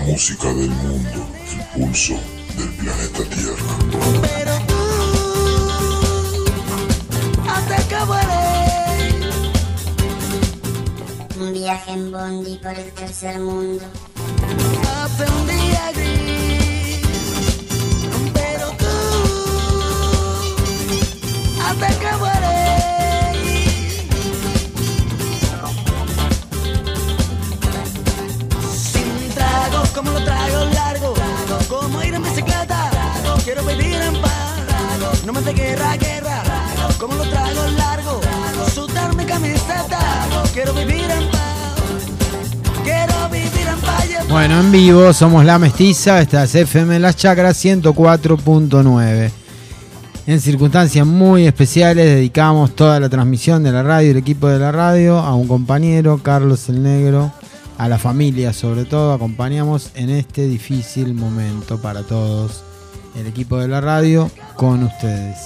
música del mundo, el pulso del planeta Tierra. Pero tú, hasta que vuelve. Un viaje en bondi por el tercer mundo. Aprendí a gritar. Pero tú, hasta que vuelve. Como lo trago largo, como ir en bicicleta, quiero vivir en paz, no me de guerra, como lo trago largo, sudar mi camiseta, quiero vivir en paz, quiero vivir en paz. Bueno, en vivo somos La Mestiza, esta es FM Las Chacras 104.9. En circunstancias muy especiales dedicamos toda la transmisión de la radio, el equipo de la radio, a un compañero, Carlos el Negro, a la familia sobre todo. Acompañamos en este difícil momento para todos, el equipo de la radio, con ustedes.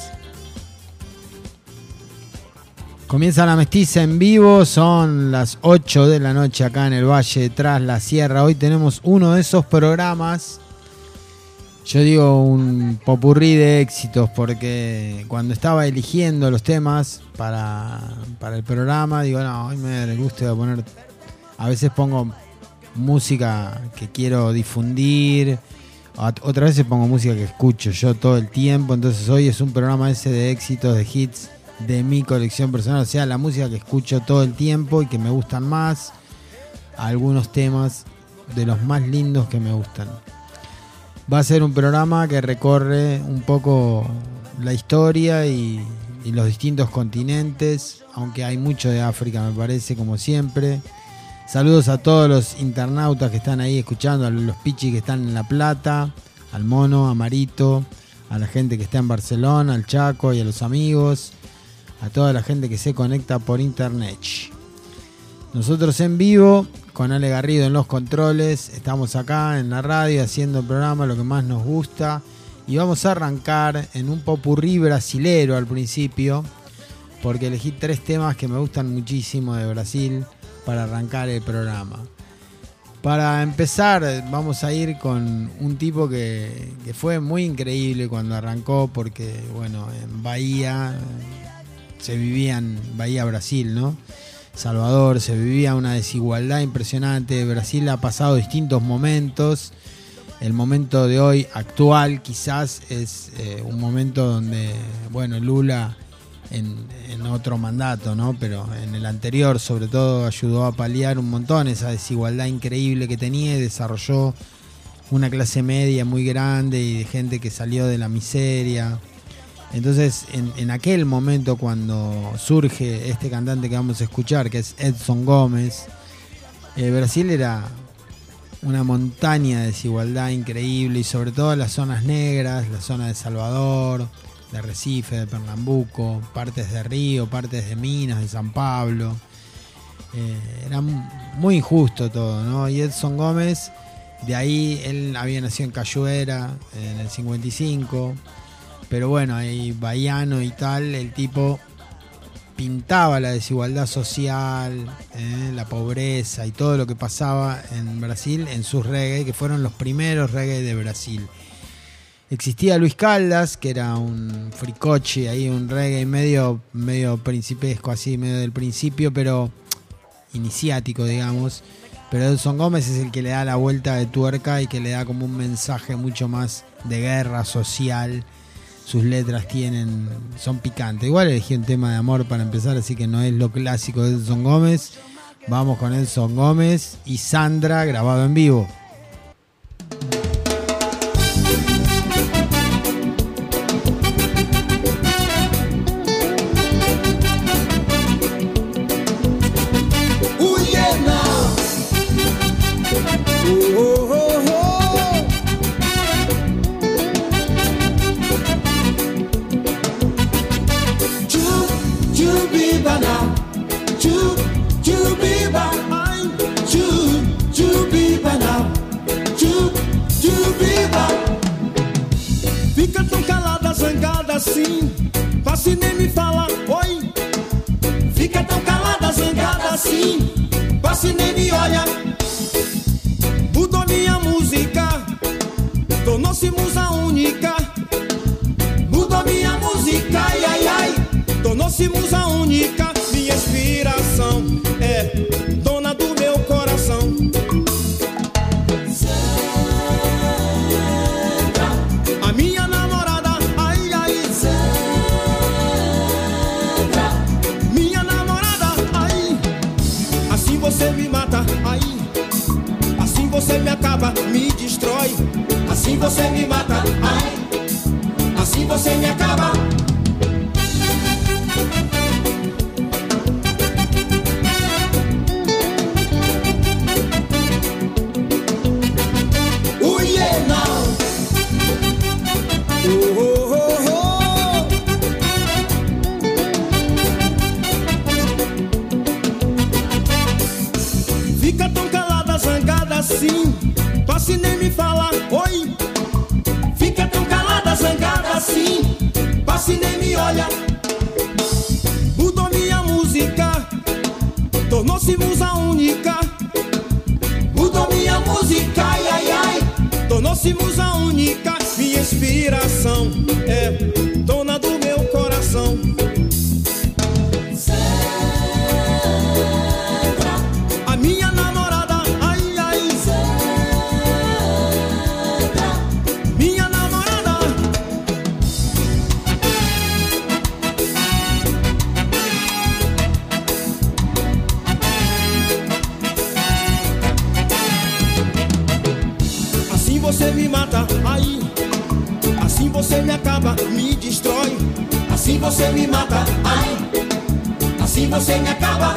Comienza La Mestiza en vivo, son las 8 de la noche acá en el Valle Tras la Sierra. Hoy tenemos uno de esos programas, yo digo un popurrí de éxitos, porque cuando estaba eligiendo los temas para el programa, digo, no, hoy me da el gusto de poner... A veces pongo música que quiero difundir, otras veces pongo música que escucho yo todo el tiempo. Entonces hoy es un programa ese de éxitos, de hits de mi colección personal, o sea, la música que escucho todo el tiempo y que me gustan más, algunos temas de los más lindos que me gustan. Va a ser un programa que recorre un poco la historia y los distintos continentes, aunque hay mucho de África, me parece, como siempre. Saludos a todos los internautas que están ahí escuchando, a los pichis que están en La Plata, al Mono, a Marito, a la gente que está en Barcelona, al Chaco y a los amigos, a toda la gente que se conecta por internet. Nosotros en vivo, con Ale Garrido en los controles, estamos acá en la radio haciendo el programa, lo que más nos gusta, y vamos a arrancar en un popurrí brasilero al principio, porque elegí 3 temas que me gustan muchísimo de Brasil para arrancar el programa. Para empezar vamos a ir con un tipo que fue muy increíble cuando arrancó, porque bueno, en Bahía se vivía, en Bahía Brasil, ¿no? Salvador, se vivía una desigualdad impresionante. Brasil ha pasado distintos momentos. El momento de hoy actual quizás es un momento donde, bueno, Lula en otro mandato, ¿no? Pero en el anterior sobre todo ayudó a paliar un montón esa desigualdad increíble que tenía y desarrolló una clase media muy grande y de gente que salió de la miseria. Entonces en aquel momento, cuando surge este cantante que vamos a escuchar, que es Edson Gómez, Brasil era una montaña de desigualdad increíble, y sobre todo las zonas negras, la zona de Salvador, de Recife, de Pernambuco, partes de Río, partes de Minas, de San Pablo. Era muy injusto todo, ¿no? Y Edson Gómez, de ahí él había nacido en Cachoeira en el 55, pero bueno, ahí bahiano y tal, el tipo pintaba la desigualdad social, la pobreza y todo lo que pasaba en Brasil en sus reggae, que fueron los primeros reggae de Brasil. Existía Luis Caldas, que era un fricoche, ahí un reggae medio principesco, así, medio del principio, pero iniciático, digamos. Pero Edson Gómez es el que le da la vuelta de tuerca y que le da como un mensaje mucho más de guerra social. Sus letras son picantes. Igual elegí un tema de amor para empezar, así que no es lo clásico de Edson Gómez. Vamos con Edson Gómez y Sandra, grabado en vivo. Assim, passe nem me fala oi. Fica tão calada, zangada assim, passe nem me olha. Mudou minha música. Tornou-se musa única, minha inspiração. É dona do meu coração. A minha namorada, ai, ai. Minha namorada, ai. Assim você me mata, ai. Assim você me acaba, me destrói. Assim você me mata, ai. Assim você me acaba. Fica tão calada, zangada assim, passe nem me falar, oi. Fica tão calada, zangada assim, passe nem me olha. Mudou minha música, tornou-se musa única. Mudou minha música, ai, ai, ai. Tornou-se musa única, minha inspiração. É dona do meu coração. A minha namorada, ai, ai. Minha namorada. Assim você me mata, ai. Assim você me acaba, me destrói. Assim você me mata, ai. Assim você me acaba.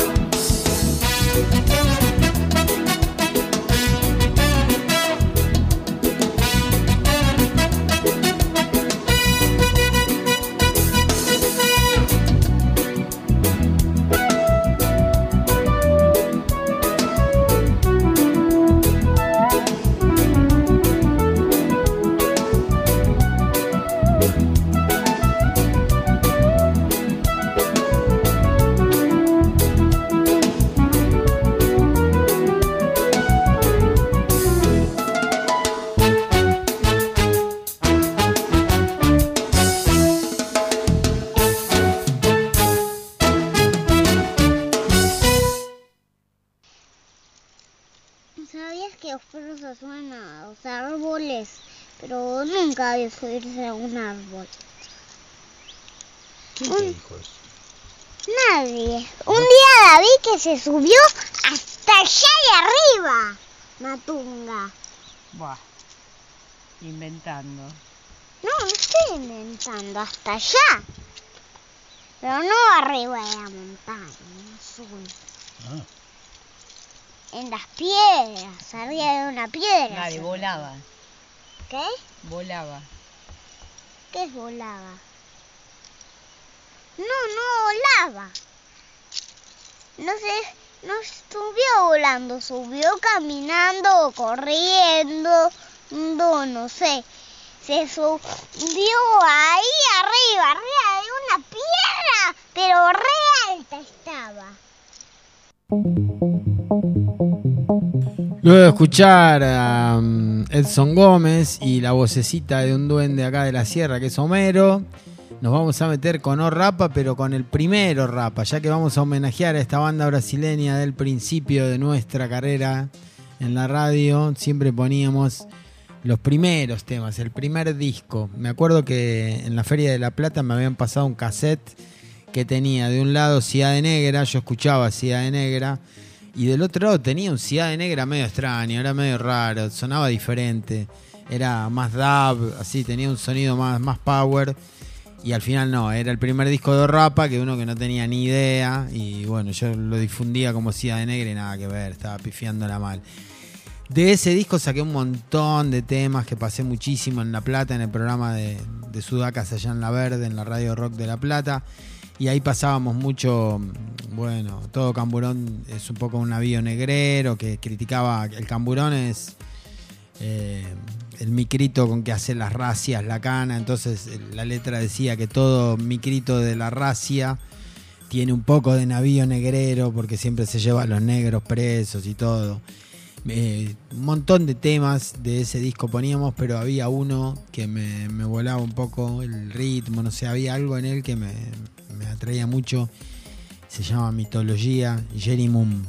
¿Sabías que los perros se suben a los árboles? Pero nunca vi subirse a un árbol. ¿Quién te dijo eso? Nadie. Un día la vi que se subió hasta allá de arriba. Matunga. Buah, inventando. No estoy inventando, hasta allá. Pero no arriba de la montaña, no sube. Ah. En las piedras, arriba de una piedra. Nadie, volaba. ¿Qué? Volaba. ¿Qué es volaba? No volaba. No subió volando, subió caminando, corriendo, no sé. Se subió ahí arriba de una piedra, pero re alta estaba. Luego de escuchar a Edson Gómez y la vocecita de un duende acá de la sierra que es Homero, nos vamos a meter con O Rapa, pero con el primero Rapa, ya que vamos a homenajear a esta banda brasileña del principio de nuestra carrera en la radio. Siempre poníamos los primeros temas, el primer disco. Me acuerdo que en la Feria de la Plata me habían pasado un cassette que tenía de un lado Ciudad Negra, yo escuchaba Ciudad Negra, y del otro lado tenía un Ciudad Negra medio extraño, era medio raro, sonaba diferente, era más dub, así, tenía un sonido más power, y al final no, era el primer disco de Rapa, que uno que no tenía ni idea, y bueno, yo lo difundía como Ciudad Negra y nada que ver, estaba pifiándola mal. De ese disco saqué un montón de temas que pasé muchísimo en La Plata, en el programa de Sudacas allá en La Verde, en la Radio Rock de La Plata. Y ahí pasábamos mucho, bueno, todo Camburón es un poco un navío negrero que criticaba, el Camburón es el micrito con que hace las racias, la cana, entonces la letra decía que todo micrito de la racia tiene un poco de navío negrero porque siempre se lleva a los negros presos y todo. Un montón de temas de ese disco poníamos, pero había uno que me volaba un poco el ritmo, no sé, había algo en él que me me atraía mucho. Se llama Mitología, Jerry Moon.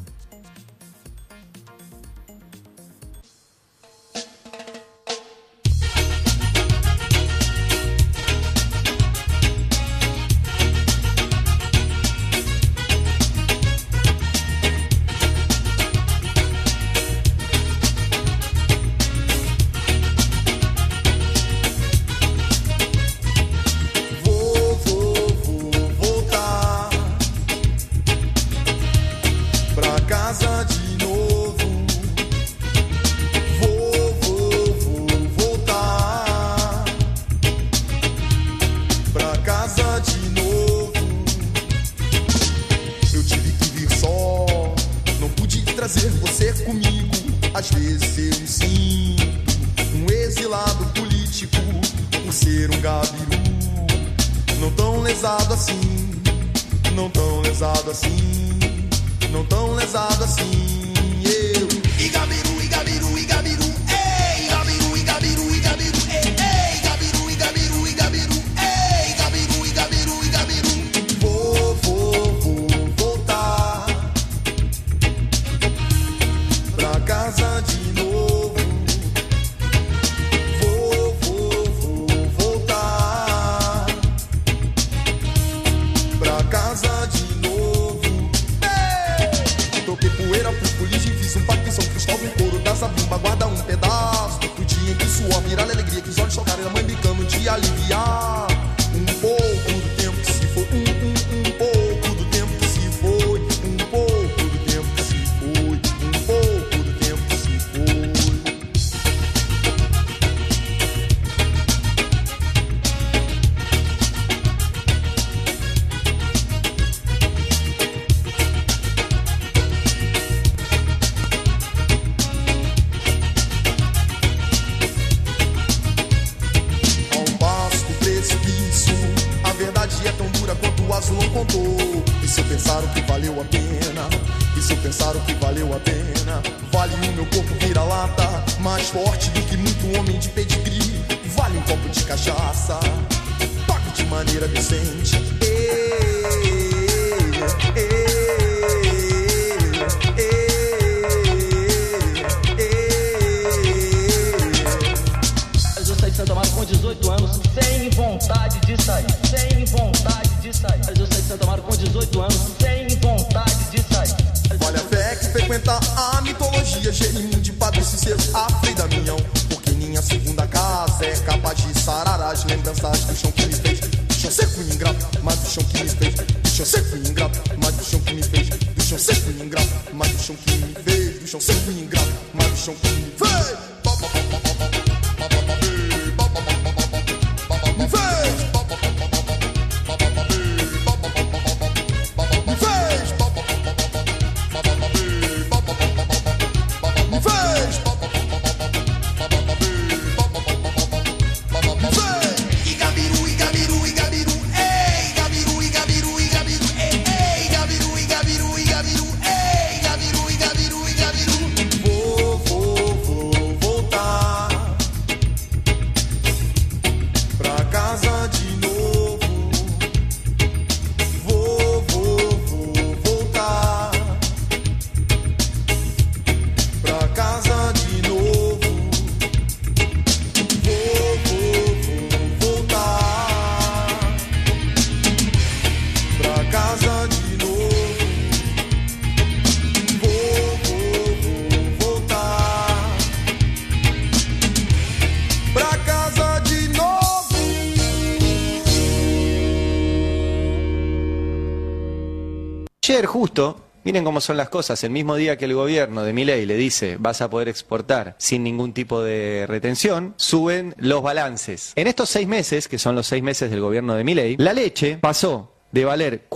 Ayer justo, miren cómo son las cosas, el mismo día que el gobierno de Milei le dice vas a poder exportar sin ningún tipo de retención, suben los balances. En estos 6 meses, que son los 6 meses del gobierno de Milei, la leche pasó de valer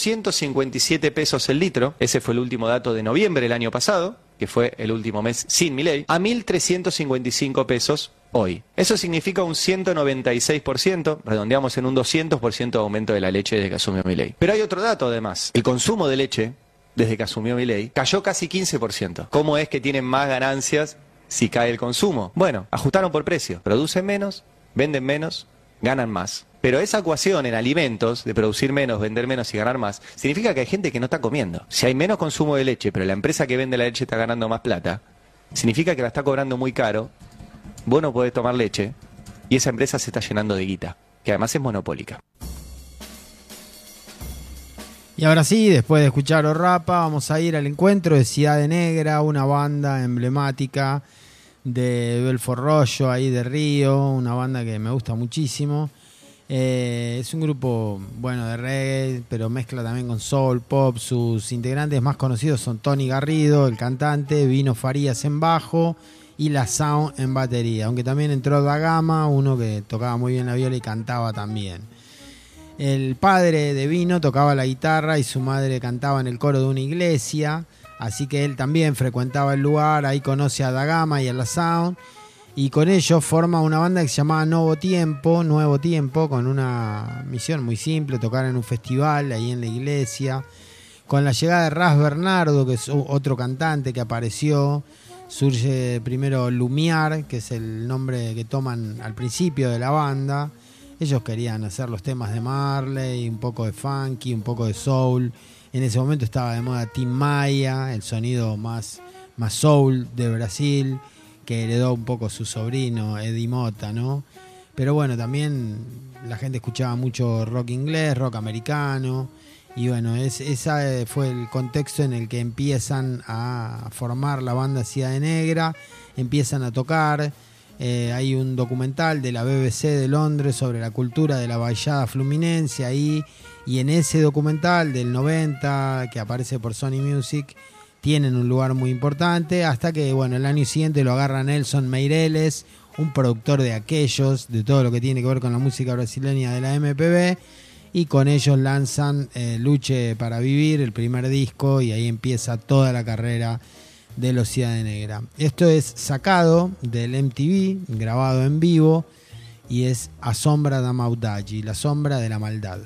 457 pesos el litro, ese fue el último dato de noviembre del año pasado, que fue el último mes sin Milei, a 1.355 pesos hoy. Eso significa un 196%, redondeamos en un 200% de aumento de la leche desde que asumió Milei. Pero hay otro dato además, el consumo de leche desde que asumió Milei cayó casi 15%. ¿Cómo es que tienen más ganancias si cae el consumo? Bueno, ajustaron por precio, producen menos, venden menos ganan más. Pero esa ecuación en alimentos, de producir menos, vender menos y ganar más, significa que hay gente que no está comiendo. Si hay menos consumo de leche, pero la empresa que vende la leche está ganando más plata, significa que la está cobrando muy caro, vos no podés tomar leche, y esa empresa se está llenando de guita, que además es monopólica. Y ahora sí, después de escuchar Orrapa, vamos a ir al encuentro de Cidade Negra, una banda emblemática de Belfort Roxo, ahí de Río, una banda que me gusta muchísimo. Es un grupo, bueno, de reggae, pero mezcla también con soul, pop. Sus integrantes más conocidos son Tony Garrido, el cantante, Vino Farías en bajo y La Sound en batería. Aunque también entró Da Gama, uno que tocaba muy bien la viola y cantaba también. El padre de Vino tocaba la guitarra y su madre cantaba en el coro de una iglesia, así que él también frecuentaba el lugar, ahí conoce a Da Gama y a La Sound. Y con ellos forma una banda que se llamaba Nuevo Tiempo, con una misión muy simple, tocar en un festival ahí en la iglesia. Con la llegada de Ras Bernardo, que es otro cantante que apareció, surge primero Lumiar, que es el nombre que toman al principio de la banda. Ellos querían hacer los temas de Marley, un poco de funky, un poco de soul. En ese momento estaba de moda Tim Maia, el sonido más soul de Brasil, que heredó un poco su sobrino Eddie Mota, ¿no? Pero bueno, también la gente escuchaba mucho rock inglés, rock americano, y bueno, ese fue el contexto en el que empiezan a formar la banda Cidade Negra, empiezan a tocar. Hay un documental de la BBC de Londres sobre la cultura de la Baixada Fluminense ahí, y en ese documental del 90 que aparece por Sony Music, tienen un lugar muy importante, hasta que bueno, el año siguiente lo agarra Nelson Meireles, un productor de aquellos, de todo lo que tiene que ver con la música brasileña de la MPB, y con ellos lanzan Luche para Vivir, el primer disco, y ahí empieza toda la carrera de los Cidade Negra. Esto es sacado del MTV, grabado en vivo, y es A Sombra da Maldade, la sombra de la maldad.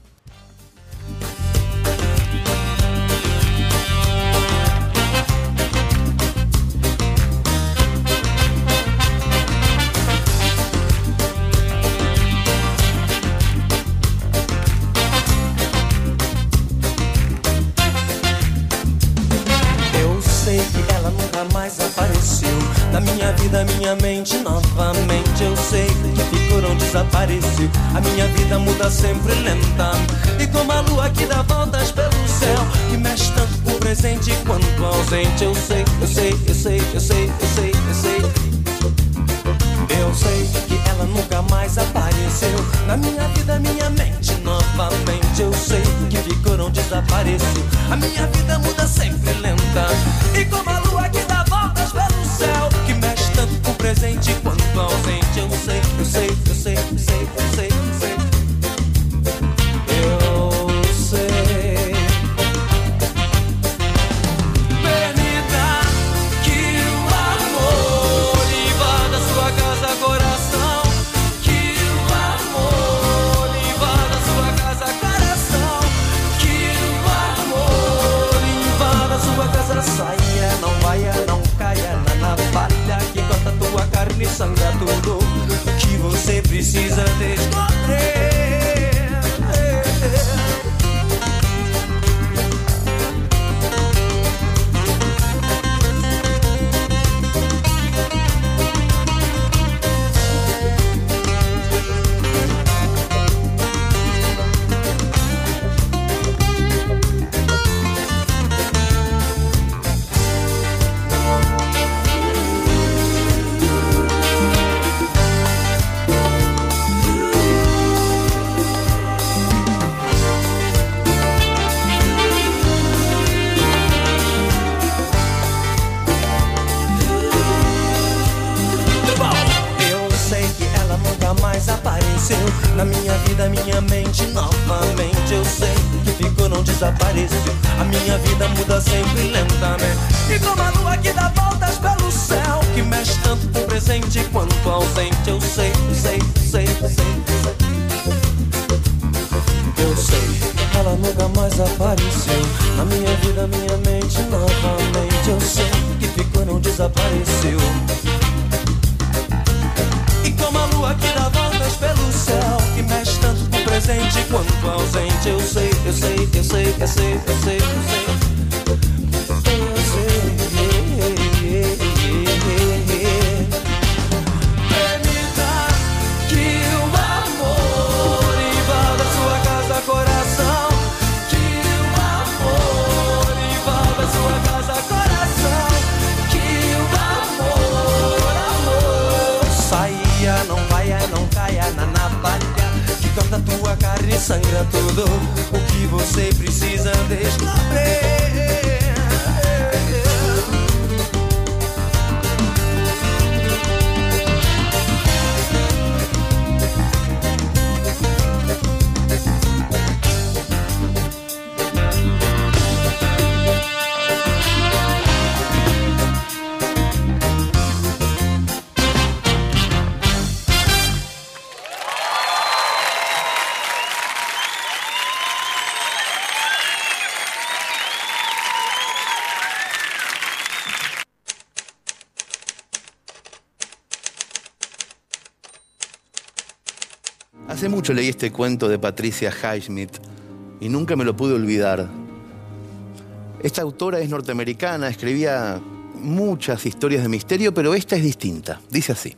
Apareceu na minha vida, minha mente novamente. Eu sei que ficou, não desapareceu. A minha vida muda sempre lenta, e como a lua que dá voltas pelo céu, que mexe tanto o presente quanto o ausente. Eu sei, eu sei, eu sei, eu sei, eu sei, eu sei. Eu sei que ela nunca mais apareceu na minha vida, minha mente novamente. Eu sei que ficou, não desapareceu. A minha vida muda sempre lenta, e como a lua que dá voltas pelo céu, que mexe tanto com o presente quanto o ausente. Eu sei, eu sei, eu sei, eu sei, eu sei, eu sei. Eu sei. Permita que o amor invada sua casa, coração. Que o amor invada sua casa, coração. Que o amor invada sua casa. Saia, não vaia, não caia na navalha que corta tua carne e sangra tudo que você precisa descobrir. Na minha vida, minha mente novamente. Eu sei que ficou, não desapareceu. A minha vida muda sempre lentamente, e como a lua que dá voltas pelo céu, que mexe tanto com o presente quanto o ausente. Eu sei, eu sei, eu sei, eu sei, eu sei. Eu sei, ela nunca mais apareceu na minha vida, minha mente novamente. Eu sei que ficou, não desapareceu, e como a lua que dá voltas pelo céu, triste, eu sei, eu sei, eu sei, eu sei, eu sei, eu sei. Permita que o amor invada sua casa, coração. Que o amor invada sua casa, coração. Que o amor, saia, não vaia, não caia na navalha que corta tua carne e sangra tudo. O que você precisa descobrir. Hace mucho leí este cuento de Patricia Highsmith y nunca me lo pude olvidar. Esta autora es norteamericana, escribía muchas historias de misterio, pero esta es distinta. Dice así: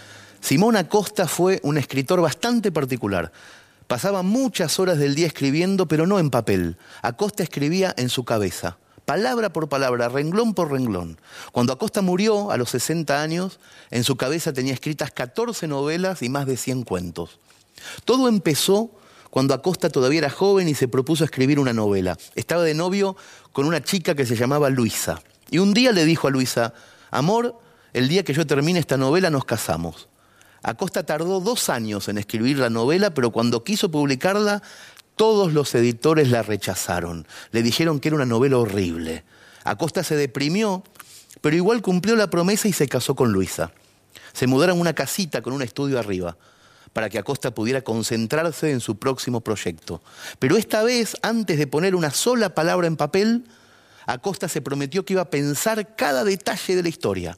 Simón Acosta fue un escritor bastante particular. Pasaba muchas horas del día escribiendo, pero no en papel. Acosta escribía en su cabeza, palabra por palabra, renglón por renglón. Cuando Acosta murió a los 60 años, en su cabeza tenía escritas 14 novelas y más de 100 cuentos. Todo empezó cuando Acosta todavía era joven y se propuso escribir una novela. Estaba de novio con una chica que se llamaba Luisa. Y un día le dijo a Luisa: amor, el día que yo termine esta novela nos casamos. Acosta tardó 2 años en escribir la novela, pero cuando quiso publicarla, todos los editores la rechazaron. Le dijeron que era una novela horrible. Acosta se deprimió, pero igual cumplió la promesa y se casó con Luisa. Se mudaron a una casita con un estudio arriba, para que Acosta pudiera concentrarse en su próximo proyecto. Pero esta vez, antes de poner una sola palabra en papel, Acosta se prometió que iba a pensar cada detalle de la historia.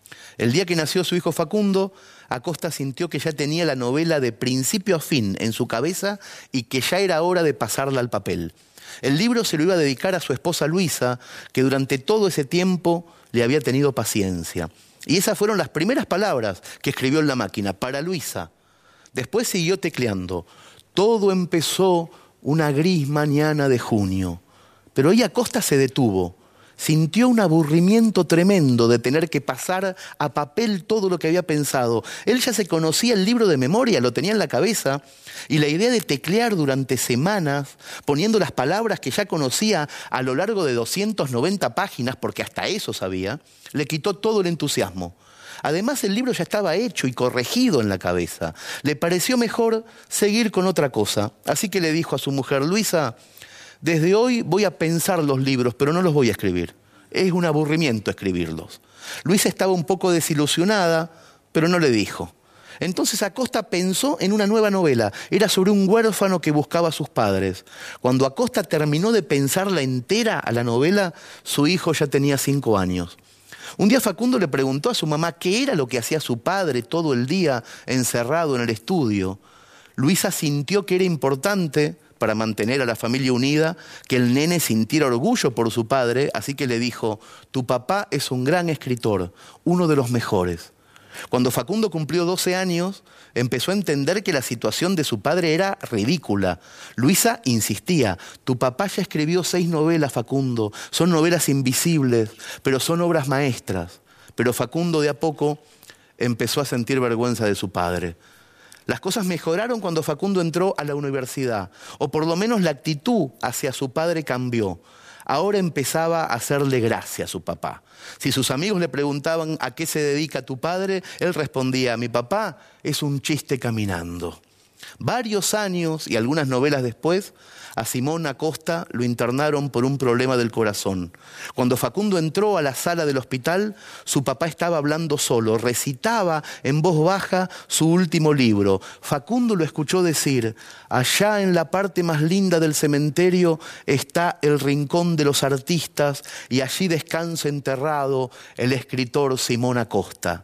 El día que nació su hijo Facundo, Acosta sintió que ya tenía la novela de principio a fin en su cabeza y que ya era hora de pasarla al papel. El libro se lo iba a dedicar a su esposa Luisa, que durante todo ese tiempo le había tenido paciencia. Y esas fueron las primeras palabras que escribió en la máquina, para Luisa. Después siguió tecleando. Todo empezó una gris mañana de junio. Pero ahí Acosta se detuvo. Sintió un aburrimiento tremendo de tener que pasar a papel todo lo que había pensado. Él ya se conocía el libro de memoria, lo tenía en la cabeza, y la idea de teclear durante semanas, poniendo las palabras que ya conocía a lo largo de 290 páginas, porque hasta eso sabía, le quitó todo el entusiasmo. Además, el libro ya estaba hecho y corregido en la cabeza. Le pareció mejor seguir con otra cosa. Así que le dijo a su mujer: Luisa, desde hoy voy a pensar los libros, pero no los voy a escribir. Es un aburrimiento escribirlos. Luisa estaba un poco desilusionada, pero no le dijo. Entonces Acosta pensó en una nueva novela. Era sobre un huérfano que buscaba a sus padres. Cuando Acosta terminó de pensarla entera a la novela, su hijo ya tenía 5 años. Un día Facundo le preguntó a su mamá qué era lo que hacía su padre todo el día encerrado en el estudio. Luisa sintió que era importante, para mantener a la familia unida, que el nene sintiera orgullo por su padre, así que le dijo: tu papá es un gran escritor, uno de los mejores. Cuando Facundo cumplió 12 años, empezó a entender que la situación de su padre era ridícula. Luisa insistía: tu papá ya escribió 6 novelas, Facundo. Son novelas invisibles, pero son obras maestras. Pero Facundo de a poco empezó a sentir vergüenza de su padre. Las cosas mejoraron cuando Facundo entró a la universidad, o por lo menos la actitud hacia su padre cambió. Ahora empezaba a hacerle gracia a su papá. Si sus amigos le preguntaban a qué se dedica tu padre, él respondía: mi papá es un chiste caminando. Varios años y algunas novelas después, a Simón Acosta lo internaron por un problema del corazón. Cuando Facundo entró a la sala del hospital, su papá estaba hablando solo, recitaba en voz baja su último libro. Facundo lo escuchó decir: allá en la parte más linda del cementerio está el rincón de los artistas y allí descansa enterrado el escritor Simón Acosta.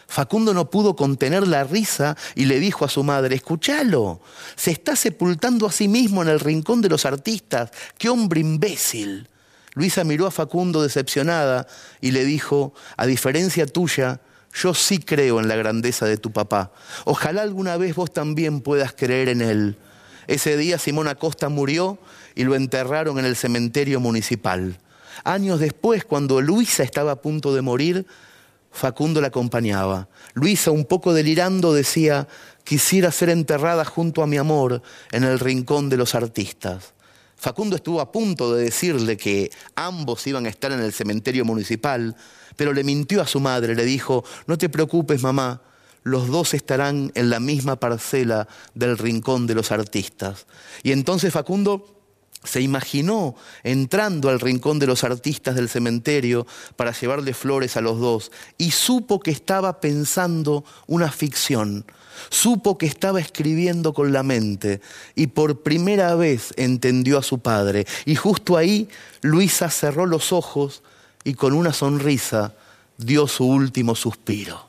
Facundo no pudo contener la risa y le dijo a su madre: escuchalo, se está sepultando a sí mismo en el rincón de los artistas. ¡Qué hombre imbécil! Luisa miró a Facundo decepcionada y le dijo: a diferencia tuya, yo sí creo en la grandeza de tu papá. Ojalá alguna vez vos también puedas creer en él. Ese día Simón Acosta murió y lo enterraron en el cementerio municipal. Años después, cuando Luisa estaba a punto de morir, Facundo la acompañaba. Luisa, un poco delirando, decía: quisiera ser enterrada junto a mi amor en el rincón de los artistas. Facundo estuvo a punto de decirle que ambos iban a estar en el cementerio municipal, pero le mintió a su madre, le dijo: no te preocupes, mamá, los dos estarán en la misma parcela del rincón de los artistas. Y entonces Facundo se imaginó entrando al rincón de los artistas del cementerio para llevarle flores a los dos y supo que estaba pensando una ficción. Supo que estaba escribiendo con la mente y por primera vez entendió a su padre. Y justo ahí Luisa cerró los ojos y con una sonrisa dio su último suspiro.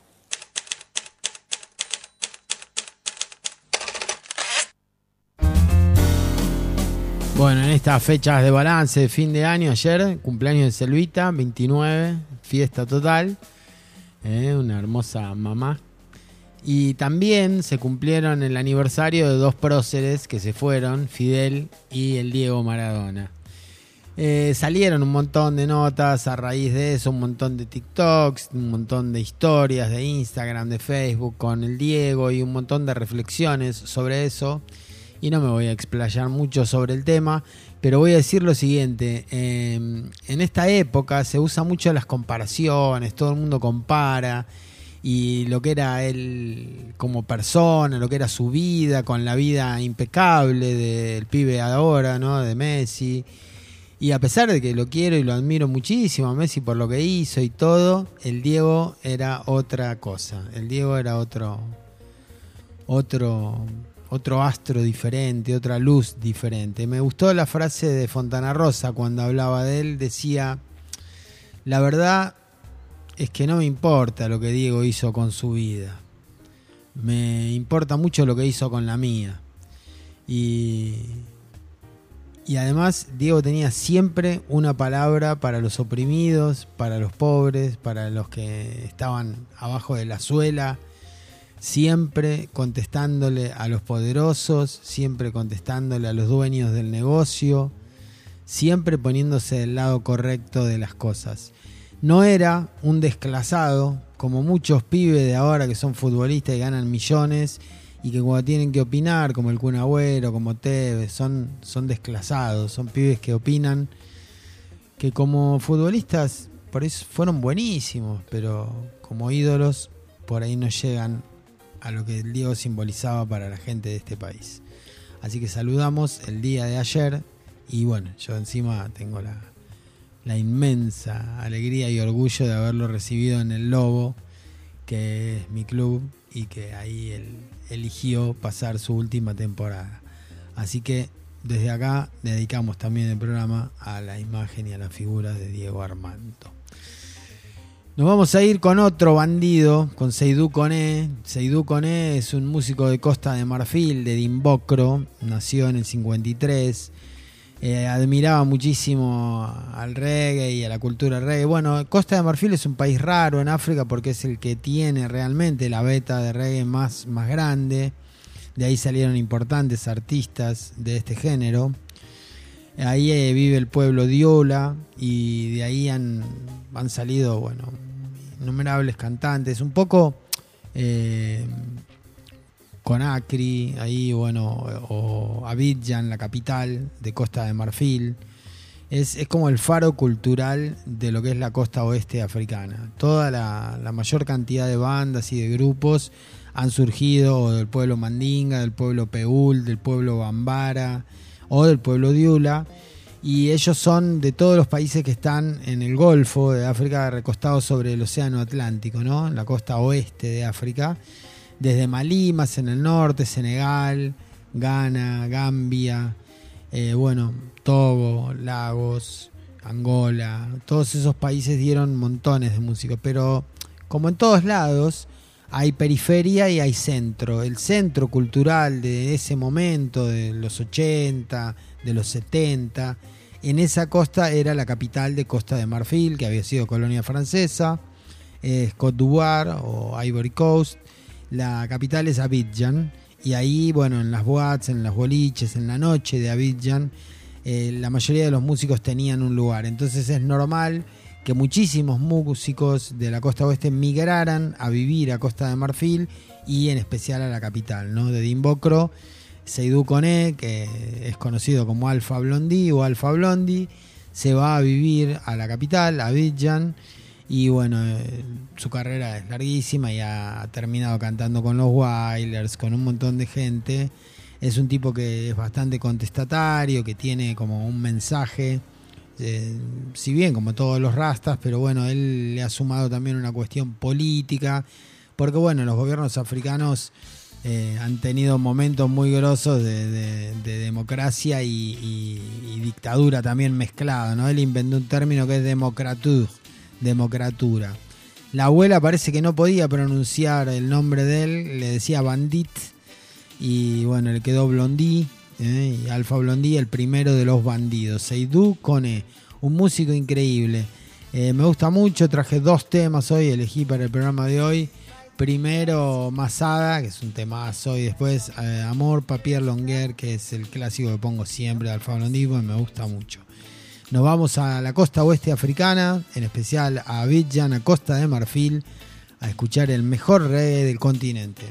Bueno, en estas fechas de balance de fin de año, ayer, cumpleaños de Selvita, 29, fiesta total, una hermosa mamá. Y también se cumplieron el aniversario de dos próceres que se fueron, Fidel y el Diego Maradona. Salieron un montón de notas a raíz de eso, un montón de TikToks, un montón de historias de Instagram, de Facebook con el Diego y un montón de reflexiones sobre eso. Y no me voy a explayar mucho sobre el tema, pero voy a decir lo siguiente. En esta época se usa mucho las comparaciones, todo el mundo compara, y lo que era él como persona, lo que era su vida, con la vida impecable del pibe ahora, ¿no? De Messi. Y a pesar de que lo quiero y lo admiro muchísimo a Messi por lo que hizo y todo, el Diego era otra cosa. El Diego era otro astro diferente, otra luz diferente. Me gustó la frase de Fontana Rosa cuando hablaba de él. Decía: la verdad es que no me importa lo que Diego hizo con su vida. Me importa mucho lo que hizo con la mía. Y además Diego tenía siempre una palabra para los oprimidos, para los pobres, para los que estaban abajo de la suela. Siempre contestándole a los poderosos, siempre contestándole a los dueños del negocio, siempre poniéndose del lado correcto de las cosas. No era un desclasado, como muchos pibes de ahora que son futbolistas y ganan millones, y que cuando tienen que opinar, como el Kun Agüero, como Tevez, son desclasados, son pibes que opinan que como futbolistas por eso fueron buenísimos, pero como ídolos por ahí no llegan a lo que el Diego simbolizaba para la gente de este país. Así que saludamos el día de ayer y bueno, yo encima tengo la inmensa alegría y orgullo de haberlo recibido en el Lobo, que es mi club y que ahí él eligió pasar su última temporada. Así que desde acá dedicamos también el programa a la imagen y a la figura de Diego Armando. Nos vamos a ir con otro bandido, con Seydou Koné. Seydou Koné es un músico de Costa de Marfil, de Dimbocro, nació en el 53. Admiraba muchísimo al reggae y a la cultura reggae. Bueno, Costa de Marfil es un país raro en África porque es el que tiene realmente la beta de reggae más grande. De ahí salieron importantes artistas de este género. Ahí vive el pueblo Diola y de ahí han salido, bueno, innumerables cantantes, un poco Conakry, ahí, bueno, o Abidjan, la capital de Costa de Marfil. Es como el faro cultural de lo que es la costa oeste africana. Toda la mayor cantidad de bandas y de grupos han surgido del pueblo Mandinga, del pueblo Peul, del pueblo Bambara o del pueblo Dioula. Y ellos son de todos los países que están en el Golfo de África, recostados sobre el Océano Atlántico, ¿no? En la costa oeste de África, desde Malí, más en el norte, Senegal, Ghana, Gambia, Togo, Lagos, Angola. Todos esos países dieron montones de músicos, pero como en todos lados hay periferia y hay centro. El centro cultural de ese momento, de los 80, de los 70, en esa costa era la capital de Costa de Marfil, que había sido colonia francesa, Côte d'Ivoire o Ivory Coast. La capital es Abidjan, y ahí, bueno, en las boates, en los boliches, en la noche de Abidjan, la mayoría de los músicos tenían un lugar. Entonces es normal que muchísimos músicos de la costa oeste migraran a vivir a Costa de Marfil, y en especial a la capital, ¿no? De Dimbocro, Seydou Koné, que es conocido como Alpha Blondy o Alpha Blondy, se va a vivir a la capital, a Abidjan, y bueno, su carrera es larguísima y ha terminado cantando con los Wailers, con un montón de gente. Es un tipo que es bastante contestatario, que tiene como un mensaje, si bien como todos los rastas, pero bueno, él le ha sumado también una cuestión política, porque bueno, los gobiernos africanos han tenido momentos muy grosos de democracia y dictadura también mezclado, ¿no? Él inventó un término que es democratura. La abuela parece que no podía pronunciar el nombre de él, le decía Bandit, y bueno, le quedó Blondy, y Alpha Blondy, el primero de los bandidos. Seydou Koné, un músico increíble. Me gusta mucho, traje 2 temas hoy, elegí para el programa de hoy. Primero Masada, que es un temazo, y después Amor Papier Longuer, que es el clásico que pongo siempre de Alpha Blondy, pues me gusta mucho. Nos vamos a la costa oeste africana, en especial a Abidjan, a Costa de Marfil, a escuchar el mejor reggae del continente.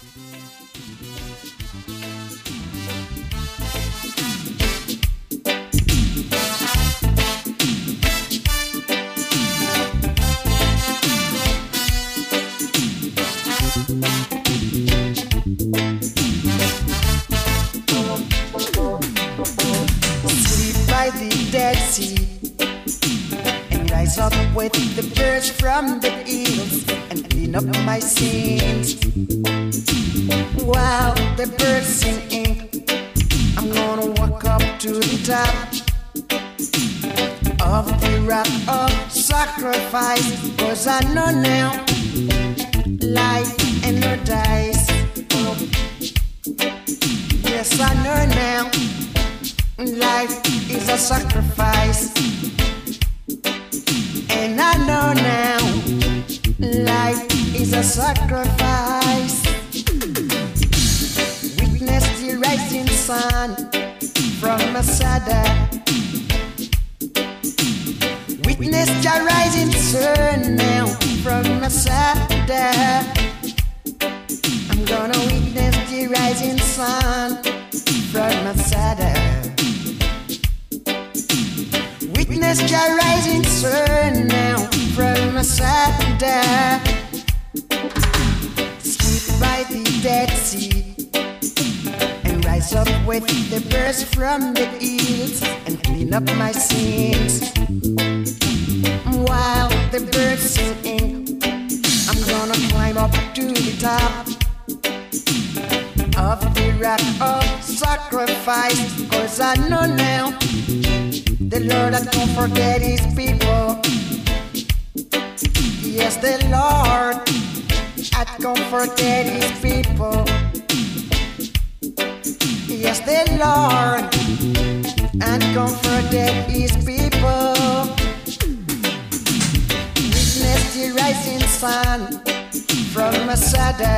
By the Dead Sea and rise up with the birds from the hills and clean up my sins. While the birds singing, I'm gonna walk up to the top of the rock of sacrifice, 'cause I know now life and no dice. Yes, I know now life is a sacrifice, and I know now life is a sacrifice. Witness the rising sun from Masada. Witness the rising sun now from Masada. I'm gonna witness the rising sun from Masada. Witness the rising sun now from Masada. Sleep by the Dead Sea and rise up with the birds from the hills and clean up my sins. While the birds singing, I'm gonna climb up to the top of the rock of sacrifice, 'cause I know now the Lord that don't forget his people. Yes, the Lord that don't forget his people. Yes, the Lord that don't forget his people. Witness the rising sun from Masada.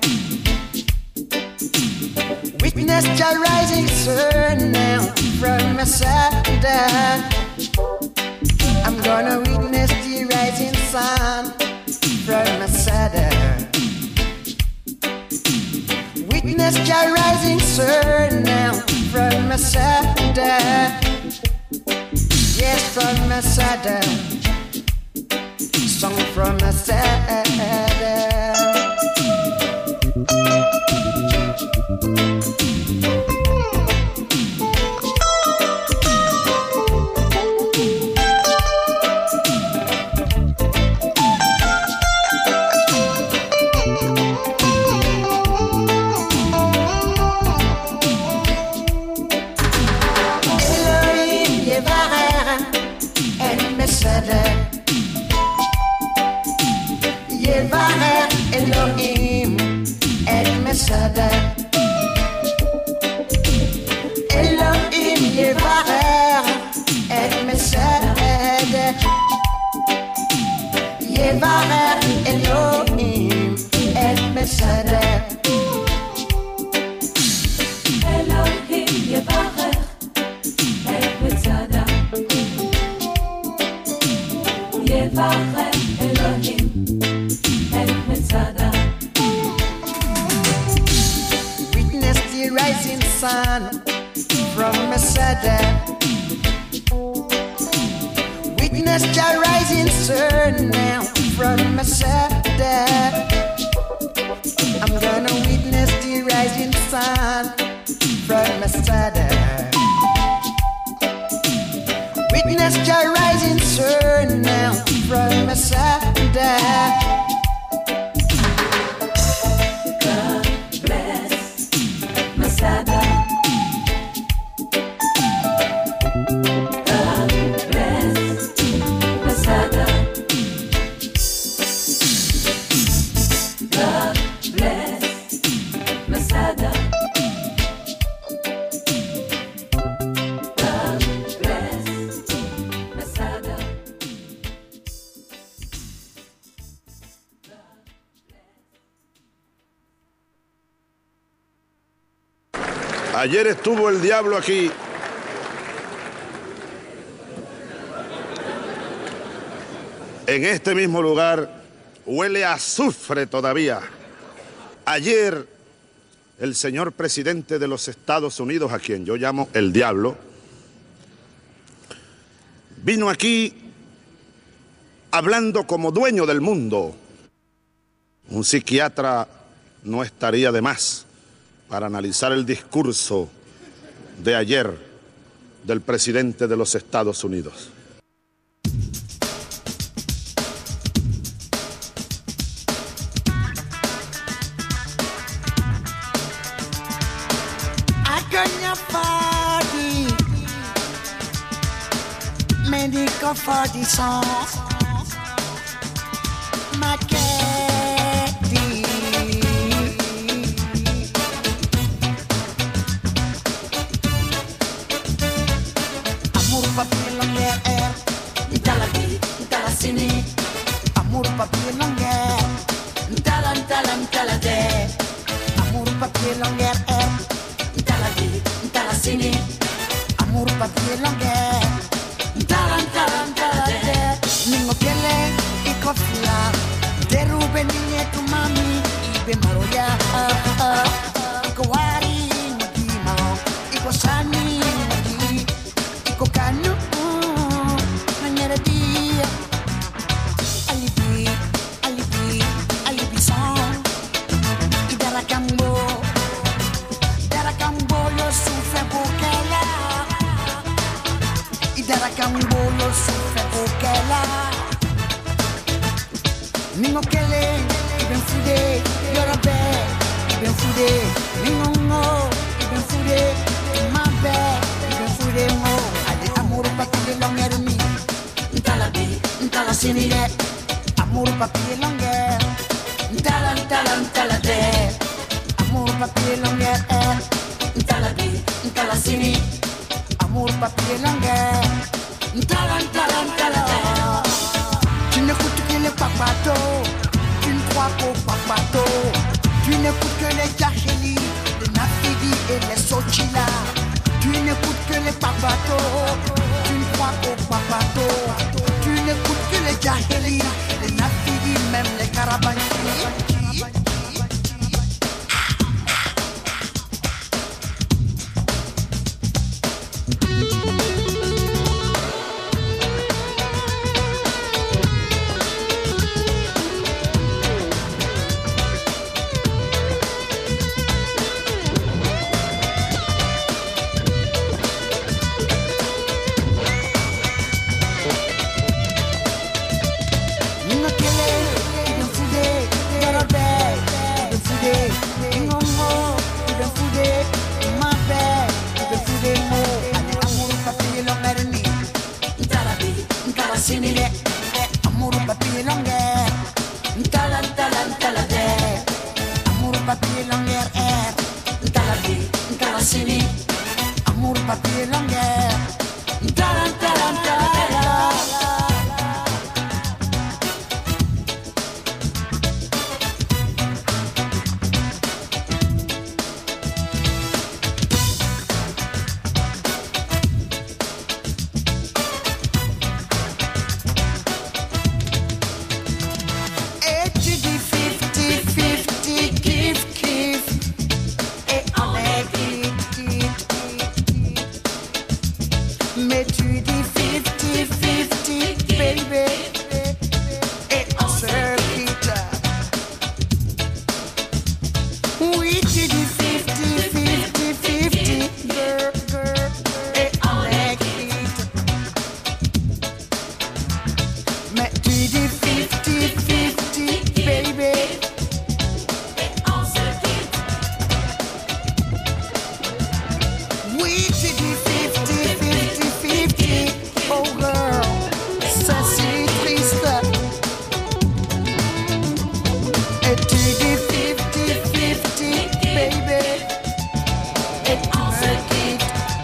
Witness the rising sun now from Masada. I'm gonna witness the rising sun from Masada. Witness the rising sun now from Masada. Yes, from Masada. Song from Masada. Yevarer מסדר. אלוהים יברך את מצדה, יברך אלוהים את מצדה. Witness the rising sun from Masada. Witness the rising sun now from Masada. I'm gonna witness the rising sun from Masada. Witness the rising sun now from Masada. God bless Masada. God bless Masada. God bless Masada. God bless Masada. Ayer estuvo el diablo aquí. En este mismo lugar huele a azufre todavía. Ayer el señor presidente de los Estados Unidos, a quien yo llamo el diablo, vino aquí hablando como dueño del mundo. Un psiquiatra no estaría de más para analizar el discurso de ayer del presidente de los Estados Unidos. Medical for the song, Amor papier longer, talagi, talasini. Amor papier longer, talade. Amor papier longer, talagi, talasini. Amor papier longer. Ningo piele y cofla, derrube niñe tu mami y be maroya. Iko wari mudima, iko sani mudi, iko kanu manyere dia. Alibi song. Idara kambo yo sufre bukela. Idara kambo yo sufre bukela. Ningo kele, iben fude, yorabe, iben fude. Ningo ngo, iben fude, mabe, iben fude ngo. Ade amor papi longer mi, ntalabi, ntalasini de. Amor papi longer, ntalade. Amor papi longer, ntalabi, ntalasini. Amor papi longer, ntalade. Tu n'écoutes que les papatos, tu ne crois qu'au papato. Tu n'écoutes que les jaheli, les nafidi et les sochila. Tu n'écoutes que les papatos, tu ne crois qu'au papato. Tu n'écoutes que les jaheli, les nafidi, même les carabanchi. Amor papi longer, talade. Amor papi longer, talasini. Amor papi longer, talade. to the 50, girl, like it. Me to the 50, baby. We to the 50, oh girl, ça c'est triste. Et to the 50, baby. Et like it.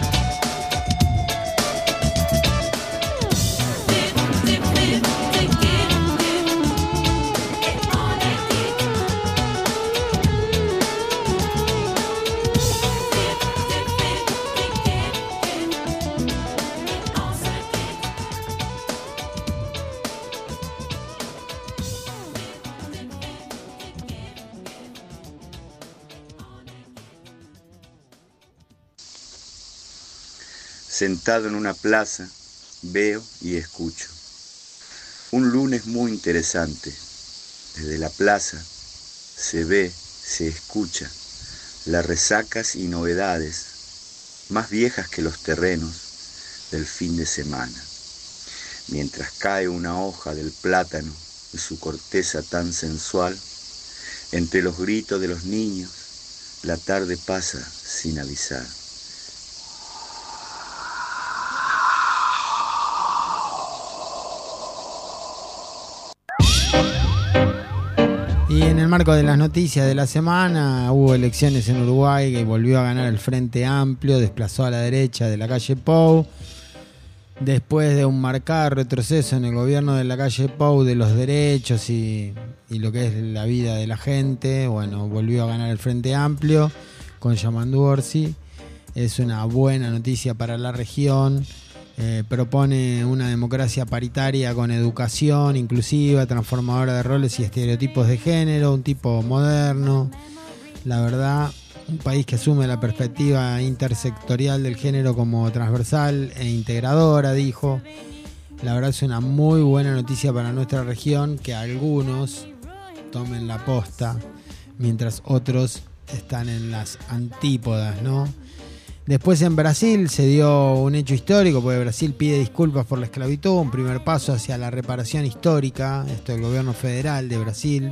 Sentado en una plaza, veo y escucho. Un lunes muy interesante. Desde la plaza se ve, se escucha las resacas y novedades más viejas que los terrenos del fin de semana. Mientras cae una hoja del plátano y su corteza tan sensual, entre los gritos de los niños, la tarde pasa sin avisar. Y en el marco de las noticias de la semana, hubo elecciones en Uruguay que volvió a ganar el Frente Amplio, desplazó a la derecha de la calle Pou. Después de un marcado retroceso en el gobierno de la calle Pou de los derechos y lo que es la vida de la gente, bueno, volvió a ganar el Frente Amplio con Yamandu Orsi. Es una buena noticia para la región. Propone una democracia paritaria con educación inclusiva, transformadora de roles y estereotipos de género, un tipo moderno. La verdad, un país que asume la perspectiva intersectorial del género como transversal e integradora, dijo. La verdad es una muy buena noticia para nuestra región, que algunos tomen la posta, mientras otros están en las antípodas, ¿no? Después en Brasil se dio un hecho histórico, porque Brasil pide disculpas por la esclavitud, un primer paso hacia la reparación histórica. Esto el gobierno federal de Brasil,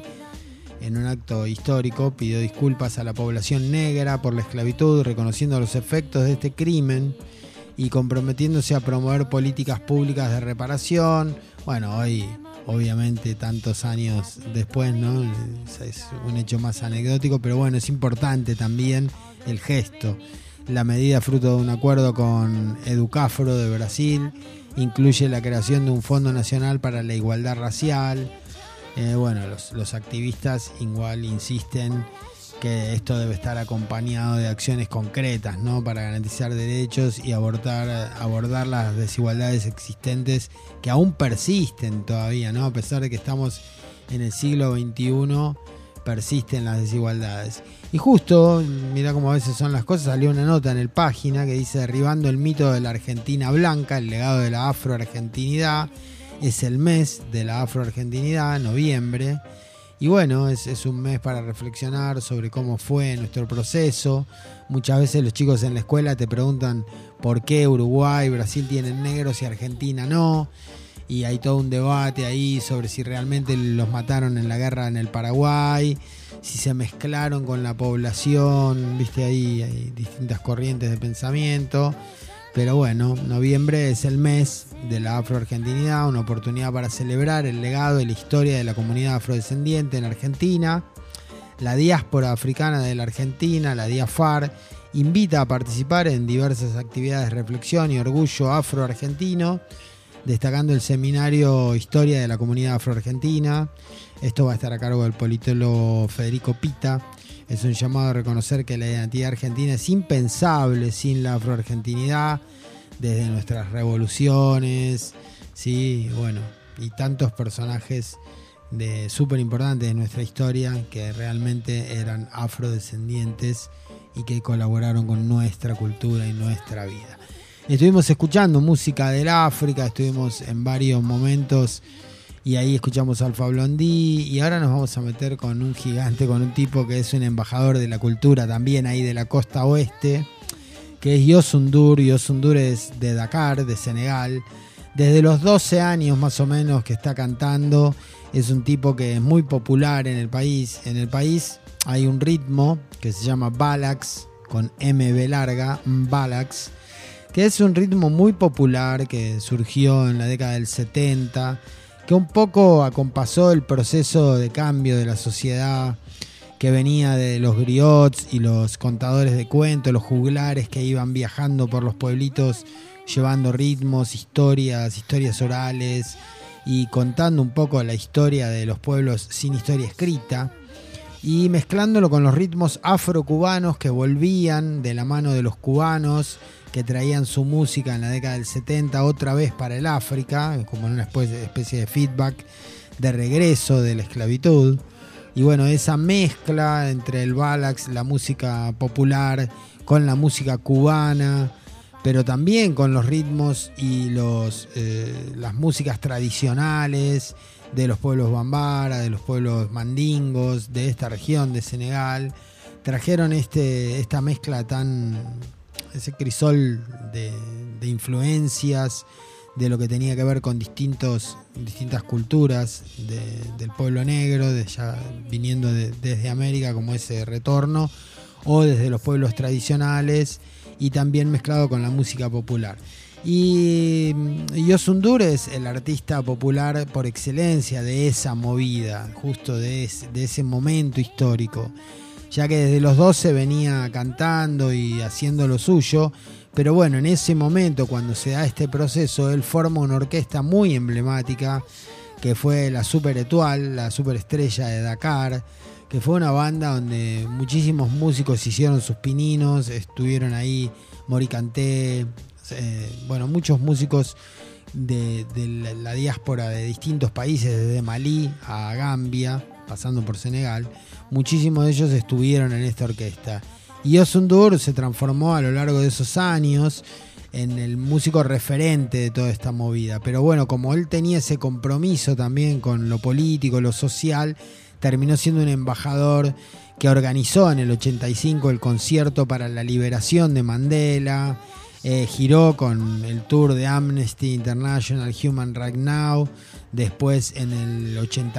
en un acto histórico, pidió disculpas a la población negra por la esclavitud, reconociendo los efectos de este crimen y comprometiéndose a promover políticas públicas de reparación. Bueno, hoy, obviamente, tantos años después, ¿no? Es un hecho más anecdótico, pero bueno, es importante también el gesto. La medida, fruto de un acuerdo con Educafro de Brasil, incluye la creación de un Fondo Nacional para la Igualdad Racial. Bueno, los activistas igual insisten que esto debe estar acompañado de acciones concretas, ¿no? Para garantizar derechos y abordar las desigualdades existentes que aún persisten todavía, ¿no? A pesar de que estamos en el siglo XXI, persisten las desigualdades. Y justo, mirá cómo a veces son las cosas, salió una nota en el Página que dice: derribando el mito de la Argentina blanca, el legado de la afroargentinidad. Es el mes de la afroargentinidad, noviembre. Y bueno, es un mes para reflexionar sobre cómo fue nuestro proceso. Muchas veces los chicos en la escuela te preguntan por qué Uruguay y Brasil tienen negros y Argentina no. Y hay todo un debate ahí sobre si realmente los mataron en la guerra en el Paraguay, si se mezclaron con la población, viste, ahí hay distintas corrientes de pensamiento. Pero bueno, noviembre es el mes de la afroargentinidad, una oportunidad para celebrar el legado y la historia de la comunidad afrodescendiente en Argentina. La diáspora africana de la Argentina, la DIAFAR, invita a participar en diversas actividades de reflexión y orgullo afroargentino, destacando el seminario Historia de la Comunidad Afroargentina. Esto va a estar a cargo del politólogo Federico Pita. Es un llamado a reconocer que la identidad argentina es impensable sin la afroargentinidad, desde nuestras revoluciones, ¿sí? Bueno, y tantos personajes súper importantes de nuestra historia que realmente eran afrodescendientes y que colaboraron con nuestra cultura y nuestra vida. Estuvimos escuchando música del África, estuvimos en varios momentos Y ahí escuchamos a Alpha Blondy. Y ahora nos vamos a meter con un gigante, con un tipo que es un embajador de la cultura también ahí de la costa oeste, que es Youssou N'Dour. Youssou N'Dour es de Dakar, de Senegal. Desde los 12 años más o menos que está cantando. Es un tipo que es muy popular en el país. En el país hay un ritmo que se llama Balax, con MB larga, Balax, que es un ritmo muy popular que surgió en la década del 70, que un poco acompasó el proceso de cambio de la sociedad que venía de los griots y los contadores de cuentos, los juglares que iban viajando por los pueblitos llevando ritmos, historias orales y contando un poco la historia de los pueblos sin historia escrita, y mezclándolo con los ritmos afrocubanos que volvían de la mano de los cubanos que traían su música en la década del 70 otra vez para el África, como en una especie de feedback de regreso de la esclavitud. Y bueno, esa mezcla entre el Balax, la música popular, con la música cubana, pero también con los ritmos y las músicas tradicionales de los pueblos bambara, de los pueblos mandingos, de esta región de Senegal, trajeron esta mezcla ese crisol de influencias, de lo que tenía que ver con distintas culturas del pueblo negro, ya viniendo desde América como ese retorno, o desde los pueblos tradicionales, y también mezclado con la música popular. Y Youssou N'Dour es el artista popular por excelencia de esa movida, justo de ese momento histórico, ya que desde los 12 venía cantando y haciendo lo suyo, pero bueno, en ese momento cuando se da este proceso, él forma una orquesta muy emblemática que fue la Super Étoile, la superestrella de Dakar, que fue una banda donde muchísimos músicos hicieron sus pininos, estuvieron ahí Mori Kanté, muchos músicos de la diáspora de distintos países, desde Malí a Gambia, pasando por Senegal. Muchísimos de ellos estuvieron en esta orquesta. Y Youssou N'Dour se transformó a lo largo de esos años en el músico referente de toda esta movida. Pero bueno, como él tenía ese compromiso también con lo político, lo social, terminó siendo un embajador que organizó en el 85 el concierto para la liberación de Mandela. Giró con el tour de Amnesty International Human Rights Now, después en el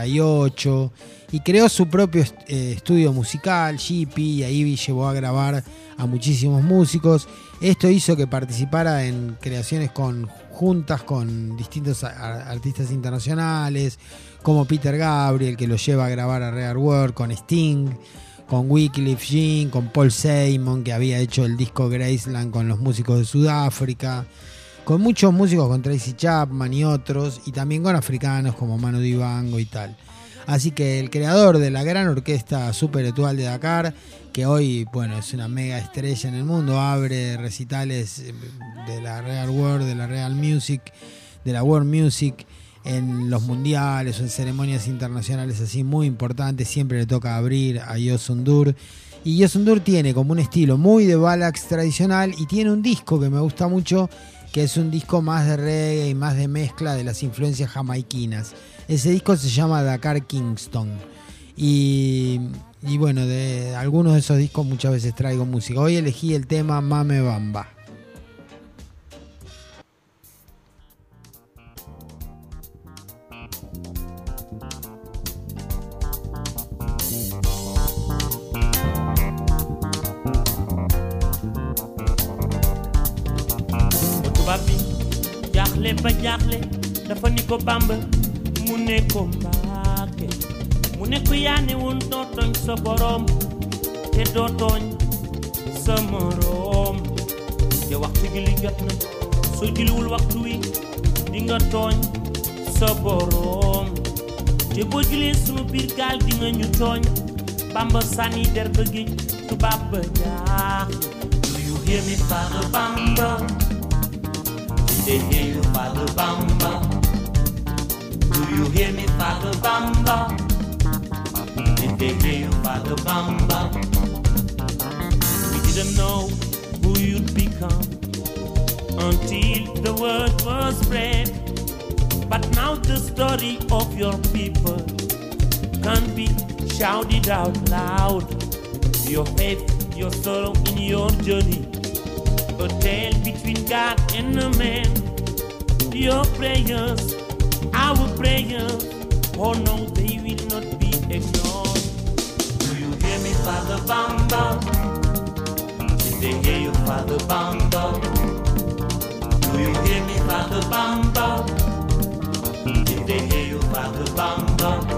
88, y creó su propio estudio musical, JP, y ahí llevó a grabar a muchísimos músicos. Esto hizo que participara en creaciones conjuntas con distintos artistas internacionales, como Peter Gabriel, que lo lleva a grabar a Rare World, con Sting, con Wyclef Jean, con Paul Simon, que había hecho el disco Graceland con los músicos de Sudáfrica, con muchos músicos, con Tracy Chapman y otros, y también con africanos como Manu Dibango y tal. Así que el creador de la gran orquesta Super Étoile de Dakar, que hoy, bueno, es una mega estrella en el mundo, abre recitales de la Rare World, de la Real Music, de la World Music, en los mundiales o en ceremonias internacionales así muy importantes, siempre le toca abrir a Youssou N'Dour. Y Youssou N'Dour tiene como un estilo muy de Balax tradicional, y tiene un disco que me gusta mucho, que es un disco más de reggae y más de mezcla de las influencias jamaiquinas. Ese disco se llama Dakar Kingston. Y bueno, de algunos de esos discos muchas veces traigo música. Hoy elegí el tema Mame Bamba. jaaxle ba jaaxle dafa ni ko Bamba mu ne ko Mbàkke mu ne ko yaa ne woon doo tooñ sa borom te doo tooñ sa morom te waxtu gi li jot na soo julliwul waxtu wi di nga tooñ sa borom te boo jullee sunu biir gaal di nga ñu tooñ Bamba sànni der ba géej tubaab ba jaaxle. Do you hear me, Father Bamba? They hear you, Father Bamba. Do you hear me, Father Bamba? Did they hear you, Father Bamba? We didn't know who you'd become until the word was spread. But now the story of your people can't be shouted out loud. Your faith, your sorrow in your journey, a tale between God and a man. Your prayers, our prayers, oh no, they will not be ignored. Do you hear me, Father Bamba? Did they hear you, Father Bamba? Do you hear me, Father Bamba? Did they hear you, Father Bamba?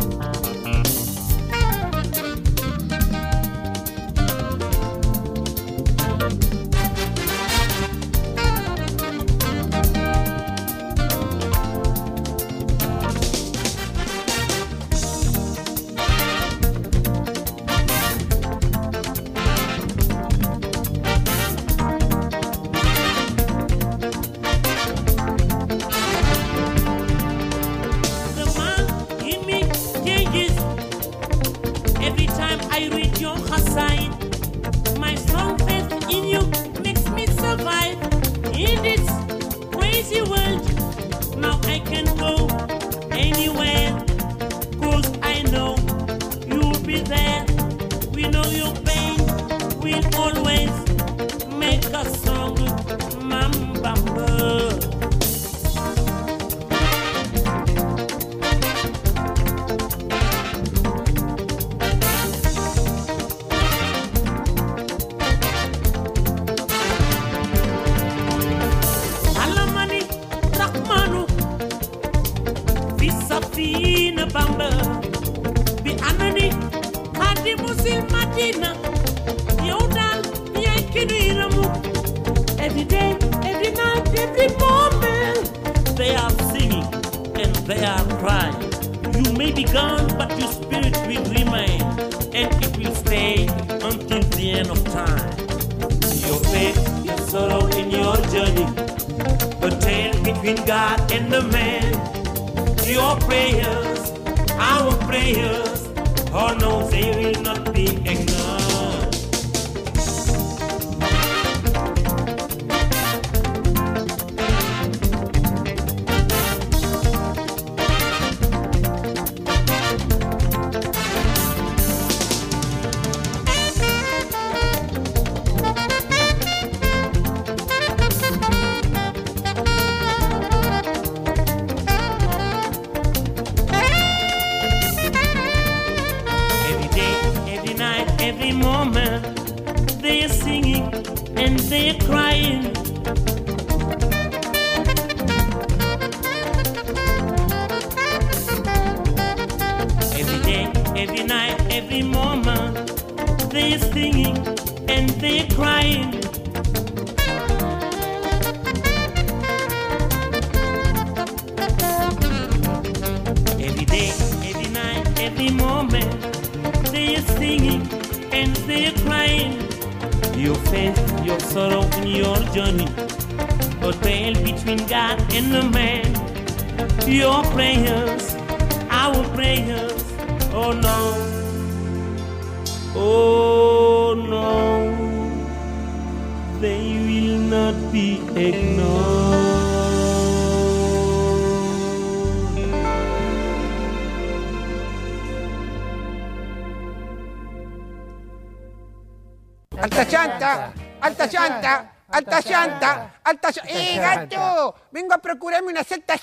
Gato! Vengo a procurarme una alta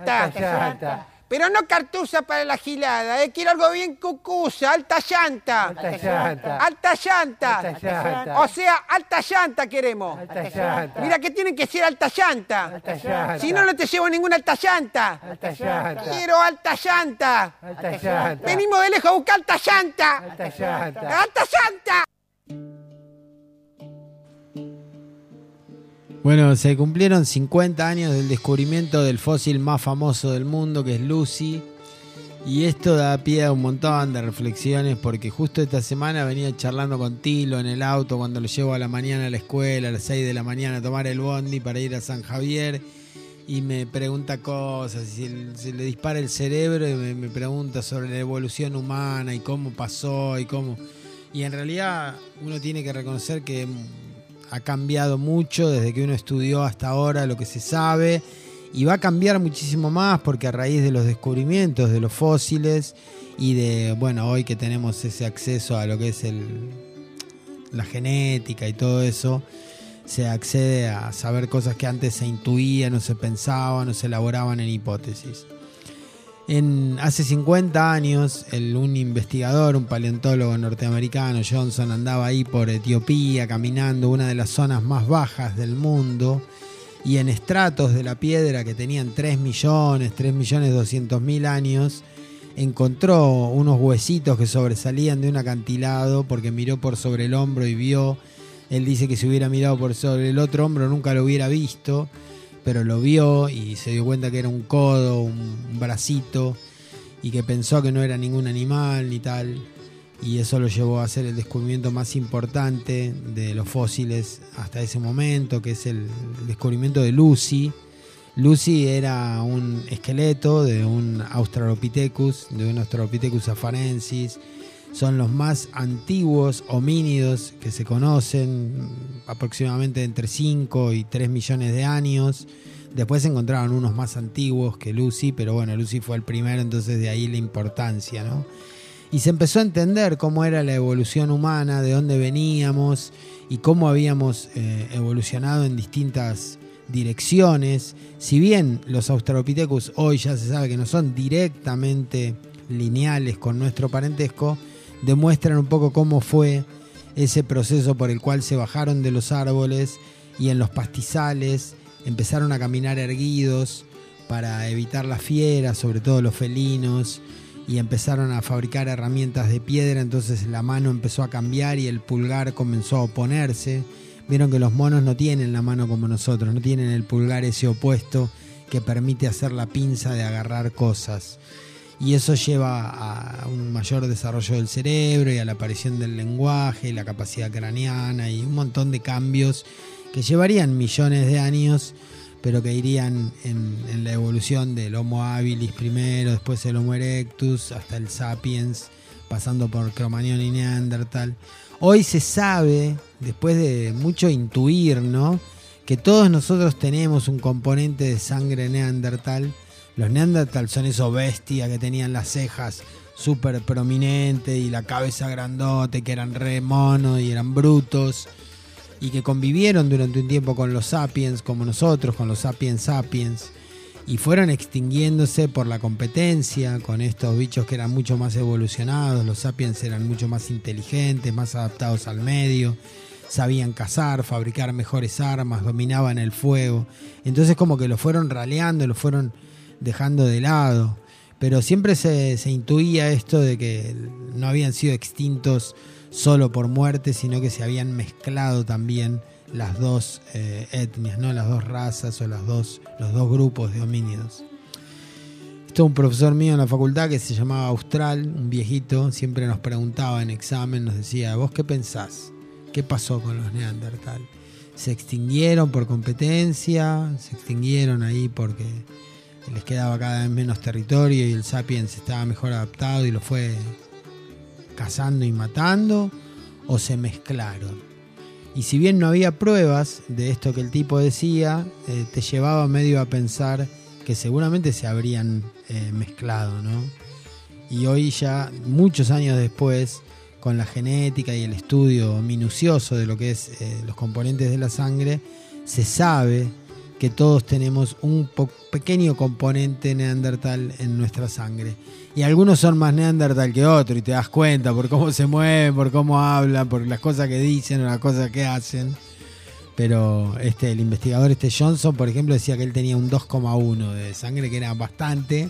llanta. Pero no cartuza para la gilada, quiero algo bien cucusa, alta llanta. Alta llanta. O sea, alta llanta queremos. Mira que tienen que ser alta llanta. Si no, no te llevo ninguna alta llanta. Quiero alta llanta. Venimos de lejos a buscar alta llanta. Alta llanta. Bueno, se cumplieron 50 años del descubrimiento del fósil más famoso del mundo, que es Lucy. Y esto da pie a un montón de reflexiones, porque justo esta semana venía charlando con Tilo en el auto cuando lo llevo a la mañana a la escuela, a las 6 de la mañana a tomar el bondi para ir a San Javier. Y me pregunta cosas, se le dispara el cerebro y me pregunta sobre la evolución humana y cómo pasó y cómo... Y en realidad uno tiene que reconocer que ha cambiado mucho desde que uno estudió hasta ahora lo que se sabe, Y va a cambiar muchísimo más porque a raíz de los descubrimientos de los fósiles y de, bueno, hoy que tenemos ese acceso a lo que es la genética y todo eso, se accede a saber cosas que antes se intuían, no se pensaban, no se elaboraban en hipótesis. Hace 50 años, un investigador, un paleontólogo norteamericano, Johnson, andaba ahí por Etiopía, caminando una de las zonas más bajas del mundo, y en estratos de la piedra que tenían 3.200.000 años, encontró unos huesitos que sobresalían de un acantilado porque miró por sobre el hombro y vio. Él dice que si hubiera mirado por sobre el otro hombro nunca lo hubiera visto, pero lo vio y se dio cuenta que era un codo, un bracito, y que pensó que no era ningún animal ni tal, y eso lo llevó a hacer el descubrimiento más importante de los fósiles hasta ese momento, que es el descubrimiento de Lucy. Lucy era un esqueleto de un Australopithecus afarensis. Son los más antiguos homínidos que se conocen, aproximadamente entre 5 y 3 millones de años. Después se encontraron unos más antiguos que Lucy, pero bueno, Lucy fue el primero, entonces de ahí la importancia, ¿no? Y se empezó a entender cómo era la evolución humana, de dónde veníamos y cómo habíamos evolucionado en distintas direcciones. Si bien los Australopithecus hoy ya se sabe que no son directamente lineales con nuestro parentesco, demuestran un poco cómo fue ese proceso por el cual se bajaron de los árboles y en los pastizales empezaron a caminar erguidos para evitar las fieras, sobre todo los felinos, y empezaron a fabricar herramientas de piedra. Entonces la mano empezó a cambiar y el pulgar comenzó a oponerse. Vieron que los monos no tienen la mano como nosotros, no tienen el pulgar ese opuesto que permite hacer la pinza de agarrar cosas. Y eso lleva a un mayor desarrollo del cerebro y a la aparición del lenguaje y la capacidad craneana y un montón de cambios que llevarían millones de años, pero que irían en la evolución del Homo habilis primero, después el Homo erectus, hasta el Sapiens, pasando por Cromañón y Neandertal. Hoy se sabe, después de mucho intuir, ¿no?, que todos nosotros tenemos un componente de sangre neandertal. Los neandertal son esos bestias que tenían las cejas súper prominentes y la cabeza grandote, que eran re monos y eran brutos, y que convivieron durante un tiempo con los sapiens, como nosotros, con los sapiens, y fueron extinguiéndose por la competencia con estos bichos que eran mucho más evolucionados. Los sapiens eran mucho más inteligentes, más adaptados al medio, sabían cazar, fabricar mejores armas, dominaban el fuego. Entonces como que lo fueron raleando, lo fueron dejando de lado. Pero siempre se intuía esto de que no habían sido extintos solo por muerte, sino que se habían mezclado también las dos etnias, ¿no?, las dos razas o los dos grupos de homínidos. Esto un profesor mío en la facultad que se llamaba Austral, un viejito, siempre nos preguntaba en examen, nos decía: ¿vos qué pensás? ¿Qué pasó con los neandertal? ¿Se extinguieron por competencia? ¿Se extinguieron ahí porque les quedaba cada vez menos territorio y el sapiens estaba mejor adaptado y lo fue cazando y matando? ¿O se mezclaron? Y si bien no había pruebas de esto que el tipo decía, te llevaba medio a pensar que seguramente se habrían mezclado, ¿no? Y hoy ya, muchos años después, con la genética y el estudio minucioso de lo que es los componentes de la sangre, se sabe que todos tenemos un pequeño componente neandertal en nuestra sangre. Y algunos son más neandertal que otros, y te das cuenta por cómo se mueven, por cómo hablan, por las cosas que dicen o las cosas que hacen. Pero el investigador Johnson, por ejemplo, decía que él tenía un 2,1 de sangre, que era bastante,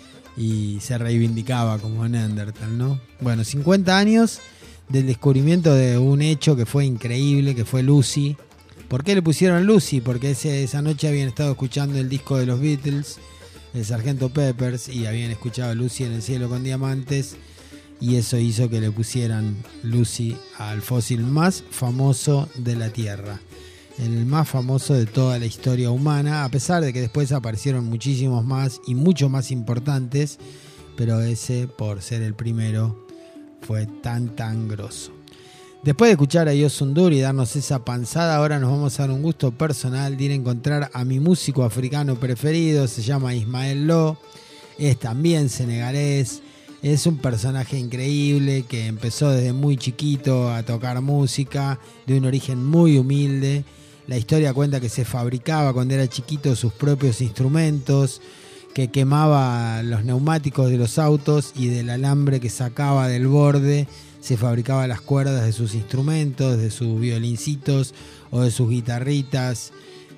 y se reivindicaba como neandertal, ¿no? Bueno, 50 años del descubrimiento de un hecho que fue increíble, que fue Lucy. ¿Por qué le pusieron Lucy? Porque esa noche habían estado escuchando el disco de los Beatles, el Sgt. Peppers, y habían escuchado Lucy en el cielo con diamantes, y eso hizo que le pusieran Lucy al fósil más famoso de la Tierra, el más famoso de toda la historia humana, a pesar de que después aparecieron muchísimos más y mucho más importantes, pero ese, por ser el primero, fue tan grosso. Después de escuchar a Youssou N'Dour y darnos esa panzada, ahora nos vamos a dar un gusto personal de ir a encontrar a mi músico africano preferido. Se llama Ismael Lo, es también senegalés, es un personaje increíble que empezó desde muy chiquito a tocar música de un origen muy humilde. La historia cuenta que se fabricaba cuando era chiquito sus propios instrumentos, que quemaba los neumáticos de los autos y del alambre que sacaba del borde se fabricaba las cuerdas de sus instrumentos, de sus violincitos o de sus guitarritas,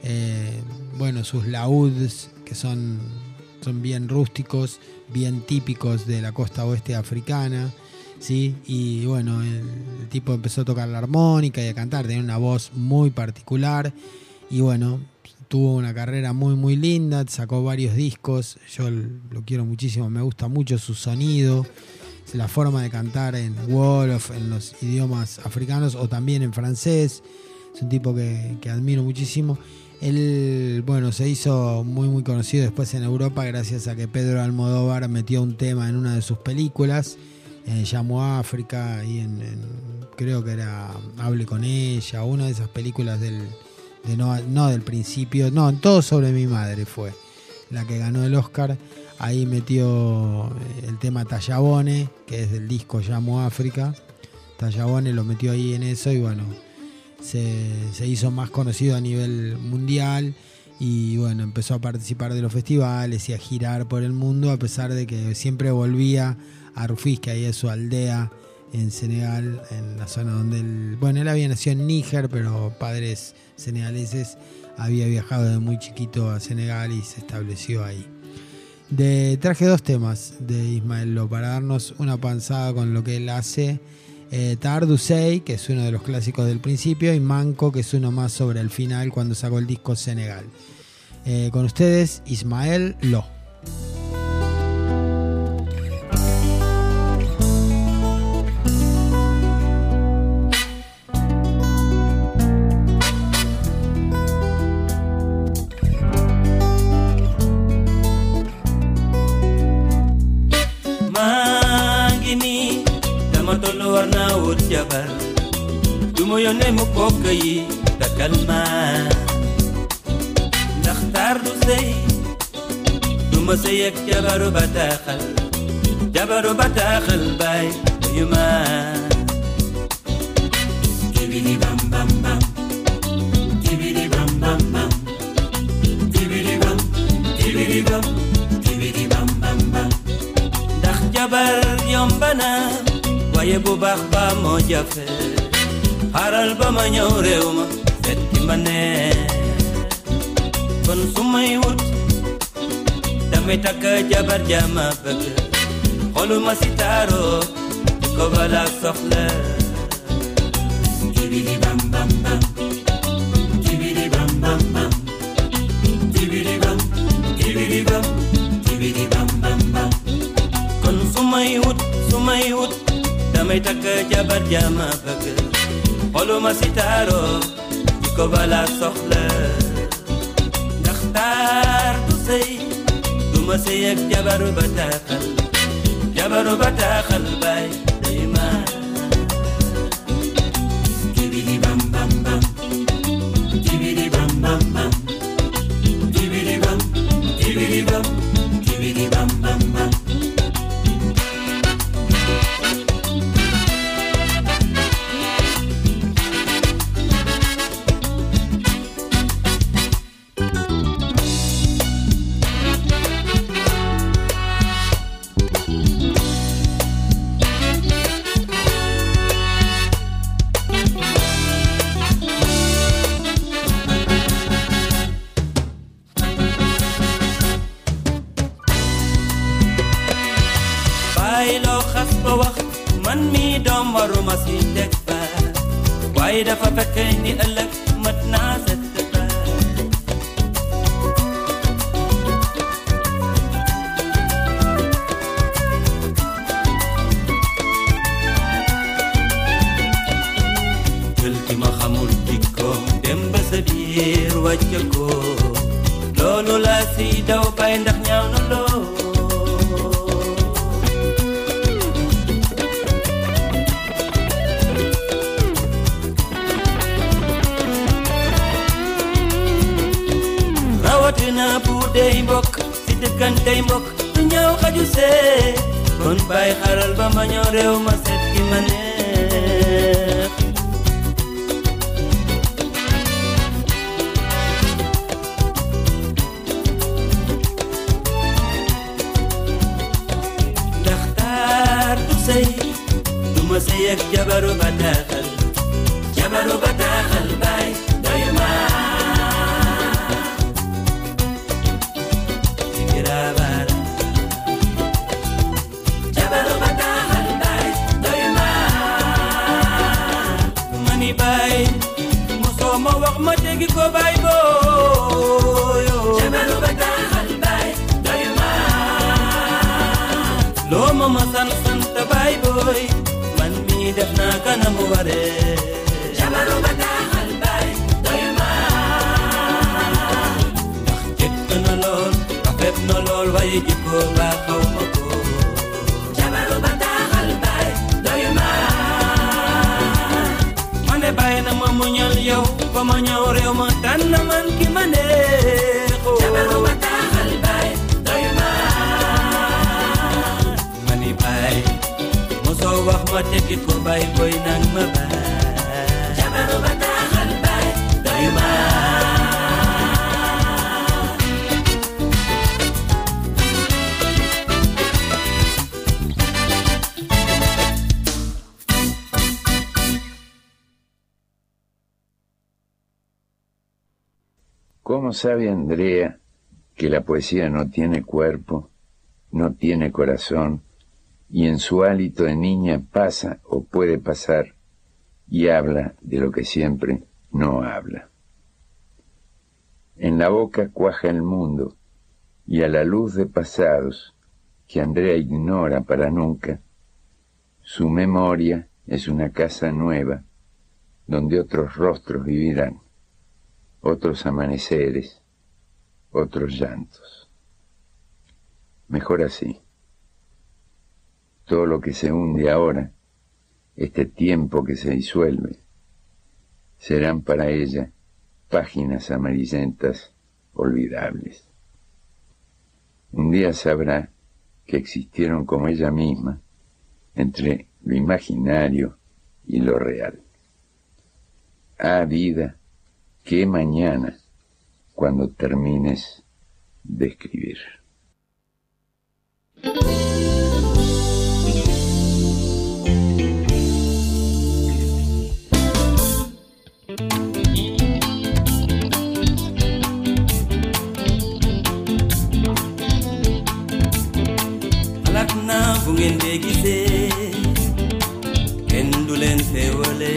sus laúds, que son bien rústicos, bien típicos de la costa oeste africana, ¿sí? Y bueno, el tipo empezó a tocar la armónica y a cantar, tenía una voz muy particular y bueno, tuvo una carrera muy muy linda, sacó varios discos, yo lo quiero muchísimo, me gusta mucho su sonido, la forma de cantar en Wolof, en los idiomas africanos o también en francés. Es un tipo que admiro muchísimo. Él, se hizo muy muy conocido después en Europa gracias a que Pedro Almodóvar metió un tema en una de sus películas, Llamo a África, y creo que era Hable con ella, una de esas películas no del principio, no, Todo sobre mi madre fue la que ganó el Oscar. Ahí metió el tema Tallabone, que es del disco Llamo a África. Tallabone lo metió ahí en eso y bueno, se hizo más conocido a nivel mundial y bueno, empezó a participar de los festivales y a girar por el mundo, a pesar de que siempre volvía a Rufís, que ahí es su aldea en Senegal, en la zona donde él había nacido en Níger, pero padres senegaleses, había viajado desde muy chiquito a Senegal y se estableció ahí. Traje dos temas de Ismael Lo para darnos una panzada con lo que él hace. Tardusei, que es uno de los clásicos del principio, y Manco, que es uno más sobre el final cuando sacó el disco Senegal. Con ustedes, Ismael Lo. Jabar, dumo yone mu kokk yi takal ma ndax tardu sey duma sey ak jabaru bataxal bay yuma kibidi bam bam bam kibidi bam bam bam kibidi bam kibidi bam bam bam ndax jabar yombana waaye bu baax ba moo jafe xaaral ba ma ñëw réew ma seet ki ma neex kon su may wut damay takk jabar jama bëgg xoluma si taaro di ko bala soxla kibidi bam bam bam kibidi bam bam bam kibidi bam kibidi bam bam bam kon su may wut damay takk jabar jama bëgg xoluma si taaro di ko bala soxla ndax taar du sëy duma sëy ak jabaru bataaxal bay day ma kibidi bam bam bam kibidi bam bam bam kibidi bam kibidi bam bam bam waruma si teg ba waaye dafa fekk ni ëllëg mat naa set ba jël ki ma xamul jikko dem ba sa biir wàcce ko loolu la si daw bay ndax ñaaw na loo dey mbokk si dëkkantey mbokk du ñëw xaju see kon bàyyi xaral ba ma ñëw réew ma seet ki ma neex ndax taar du sëy du ma sëy ak jabaru bataaxal baay doy ma sikirabara jabaru bataaxal baay doy ma mani baay mosoo ma wax ma dégg ko baay booyo jabaru bataaxal baay doy ma loo ma sant baay booy man mi def naa kanamu waree jabaru bataaxal baay doy ma ndax jëkk na lool rafet na lool waaye jikko baa xaw ma ko jabaru bataaxal baay doy ma ma ne bàyyi na ma muñal yow ba ma ñëw réew ma tànn man ki ma neexoo jabaru bataaxal baay doy ma ma ni baay mosoo wax ma teggit ko baay boy nang ma baay jabaru bataaxal baay doy ma ¿Cómo sabe Andrea que la poesía no tiene cuerpo, no tiene corazón, y en su hálito de niña pasa o puede pasar y habla de lo que siempre no habla? En la boca cuaja el mundo, y a la luz de pasados que Andrea ignora para nunca, su memoria es una casa nueva donde otros rostros vivirán, otros amaneceres, otros llantos. Mejor así. Todo lo que se hunde ahora, este tiempo que se disuelve, serán para ella páginas amarillentas olvidables. Un día sabrá que existieron como ella misma entre lo imaginario y lo real. Ah, vida, qué mañana cuando termines de escribir. xalaat naa bu ngeen dee gisee kenn du leen feewale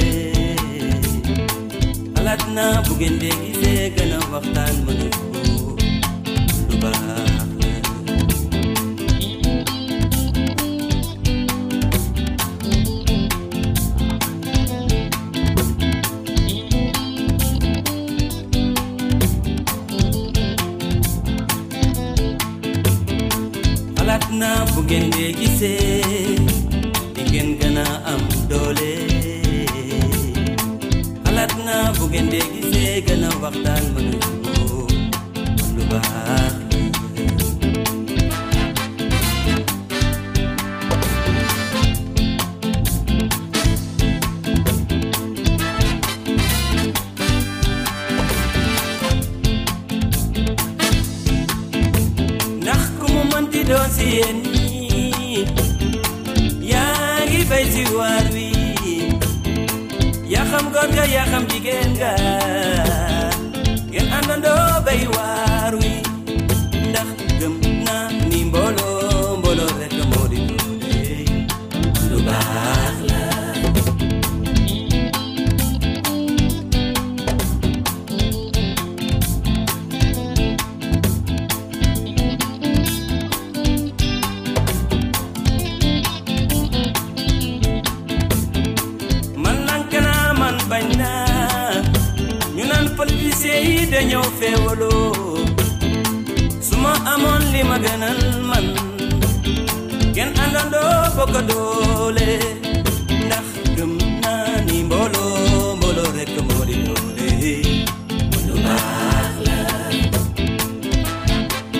xalaat naa bu ngeen dee gisee gën a waxtaan mënu ko lu baax xalaat naa bu ngeen dee gisee di ngeen gën a am doole xalaat naa bu ngeen dee gisee gën a waxtaan mënu ko lu baax ndax ku mu mënti doon si yéen ñi yaa ngi bay si waar wi yaa xam góor ga yaa xam jigéen ga ngeen àndandoo bay waar wi ndax gëm naa ni mbooloo rek moo di doole lu baax la man nank naa man bañ naa ñu naan politiciens yi dañoo feewaloo su ma amoon li ma gënal man ngeen àndandoo bokk doole ndax gëm naa ni mbooloo rek moo di doole lu baax la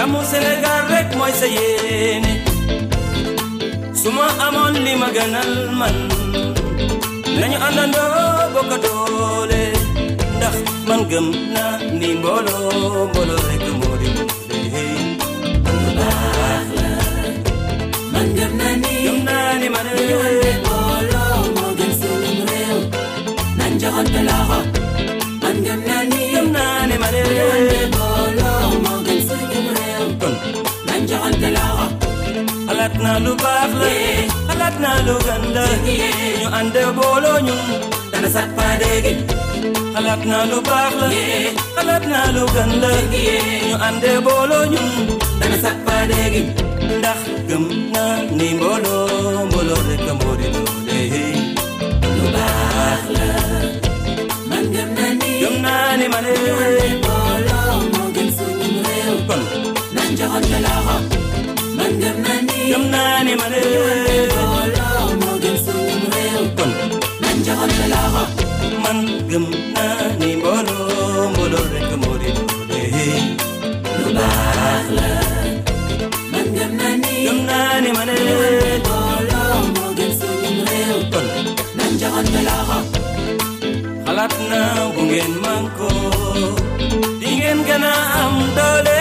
jamu Sénégal rek mooy sa yéene suma amoon li ma gënal man nañu àndandoo bokk doole ndax man gëm naa ni mbooloo rek moo di lu baax la man gëm naa ni man ñu ànde mbooloo moo gën suñu réew nañ joxante loxo man gëm naa ni man ñu ànde mbooloo moo gën suñu réew kon nañ joxante loxo xalaat naa lu baax la xalaat naa lu gën la ñu ànd booloo ñun dana sax fa dégg xalaat naa lu baax la xalaat naa lu gën la ñu ànd booloo ñun dana sax fa dégg ndax gëm naa ni mbooloo rek moo di doole lu baax la man gëm naa ni man ñu ànd booloo moo gën suñu réew kon nañ joxante loxo man gëm naa ni man mbooloo moo gën suñu réew kon nañ joxante loxo man gëm naa ni mbooloo rek moo di doole lu baax la man gëm naa ni man mbooloo moo gën suñu réew kon nañ joxante loxo xalaat naa bu ngeen manko di ngeen gën a am doole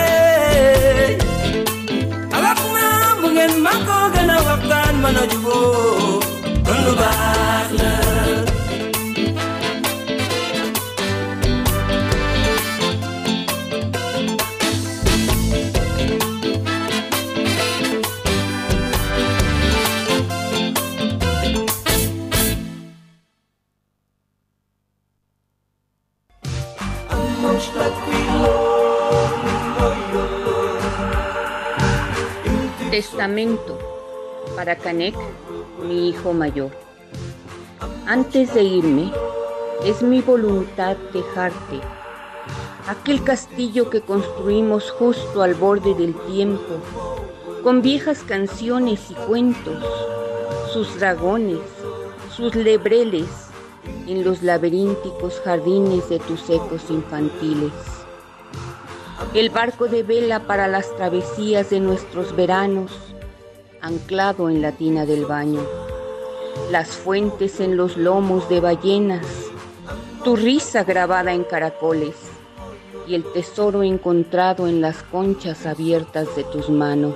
ngeen ma ko gën a waxtaan mën a juboo kon lu baax la Testamento para Canek, mi hijo mayor. Antes de irme, es mi voluntad dejarte aquel castillo que construimos justo al borde del tiempo, con viejas canciones y cuentos, sus dragones, sus lebreles, en los laberínticos jardines de tus ecos infantiles. El barco de vela para las travesías de nuestros veranos, anclado en la tina del baño. Las fuentes en los lomos de ballenas, tu risa grabada en caracoles y el tesoro encontrado en las conchas abiertas de tus manos.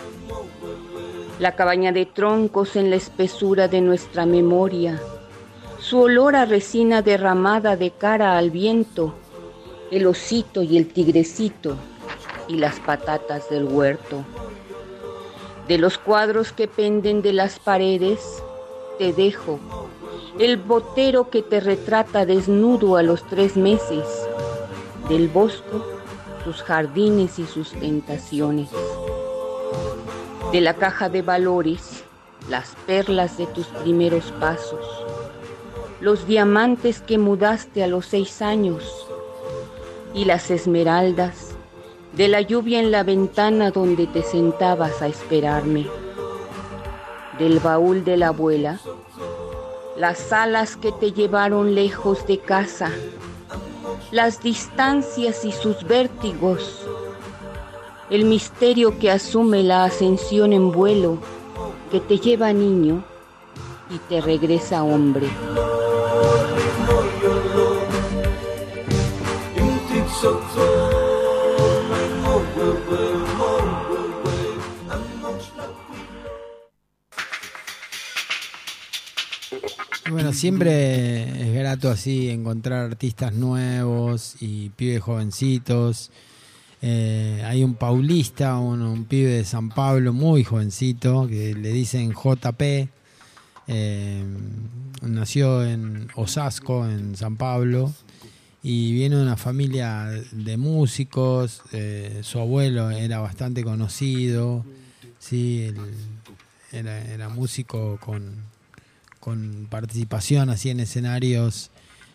La cabaña de troncos en la espesura de nuestra memoria, su olor a resina derramada de cara al viento, el osito y el tigrecito y las patatas del huerto. De los cuadros que penden de las paredes, te dejo el botero que te retrata desnudo a los 3 meses, del bosco, sus jardines y sus tentaciones. De la caja de valores, las perlas de tus primeros pasos, los diamantes que mudaste a los 6 años, y las esmeraldas de la lluvia en la ventana donde te sentabas a esperarme. Del baúl de la abuela, las alas que te llevaron lejos de casa, las distancias y sus vértigos, el misterio que asume la ascensión en vuelo, que te lleva niño y te regresa hombre. Bueno, siempre es grato así encontrar artistas nuevos y pibes jovencitos. Hay un paulista, un pibe de San Pablo muy jovencito que le dicen JP. Nació en Osasco, en San Pablo, y viene de una familia de músicos. Su abuelo era bastante conocido, sí, era músico con participación así en escenarios.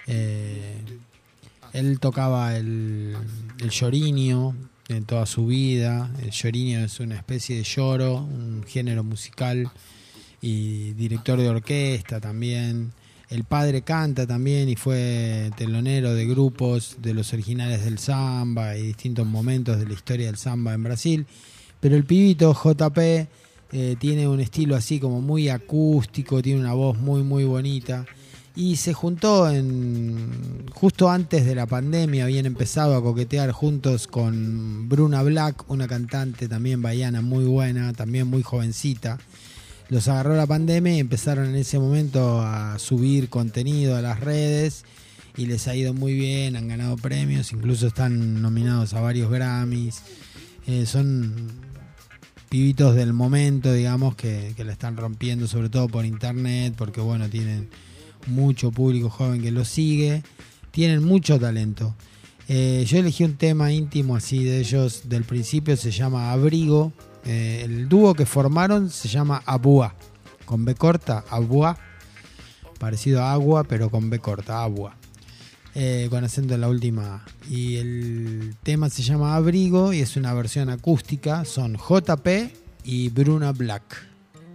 Él tocaba el lloriño en toda su vida. El lloriño es una especie de lloro, un género musical, y director de orquesta también. El padre canta también y fue telonero de grupos de los originales del samba y distintos momentos de la historia del samba en Brasil. Pero el pibito JP tiene un estilo así como muy acústico, tiene una voz muy muy bonita. Y se juntó justo antes de la pandemia, habían empezado a coquetear juntos con Bruna Black, una cantante también bahiana muy buena, también muy jovencita. Los agarró la pandemia y empezaron en ese momento a subir contenido a las redes y les ha ido muy bien, han ganado premios, incluso están nominados a varios Grammys. Son pibitos del momento, digamos, que la están rompiendo, sobre todo por internet, porque bueno, tienen mucho público joven que los sigue, tienen mucho talento. Yo elegí un tema íntimo así de ellos del principio, se llama Abrigo. El dúo que formaron se llama Abua, con B corta, Abua, parecido a agua pero con B corta, Abua, con acento en la última A. Y el tema se llama Abrigo y es una versión acústica, son JP y Bruna Black.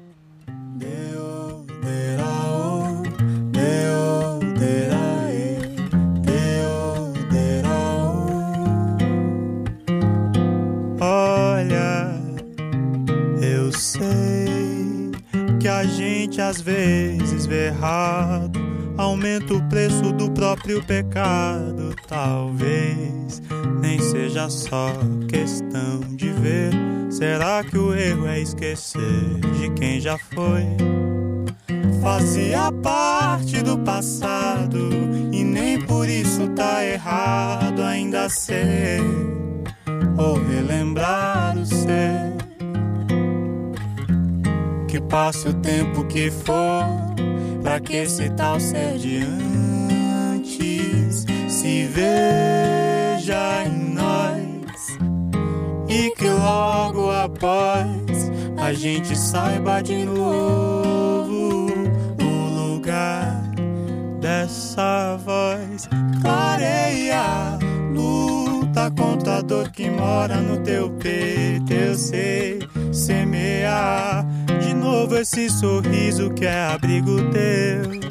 Olha, eu sei que a gente às vezes vê errado, aumenta o preço do próprio pecado. Talvez nem seja só questão de ver. Será que o erro é esquecer de quem já foi? Fazia parte do passado e nem por isso tá errado ainda ser ou relembrar o ser. Que passe o tempo que for, pra que esse tal ser de antes se veja em nós e que logo após a gente saiba de novo o lugar dessa voz. Clareia, luta contra a dor que mora no teu peito, eu sei. Semear de novo esse sorriso que é abrigo teu.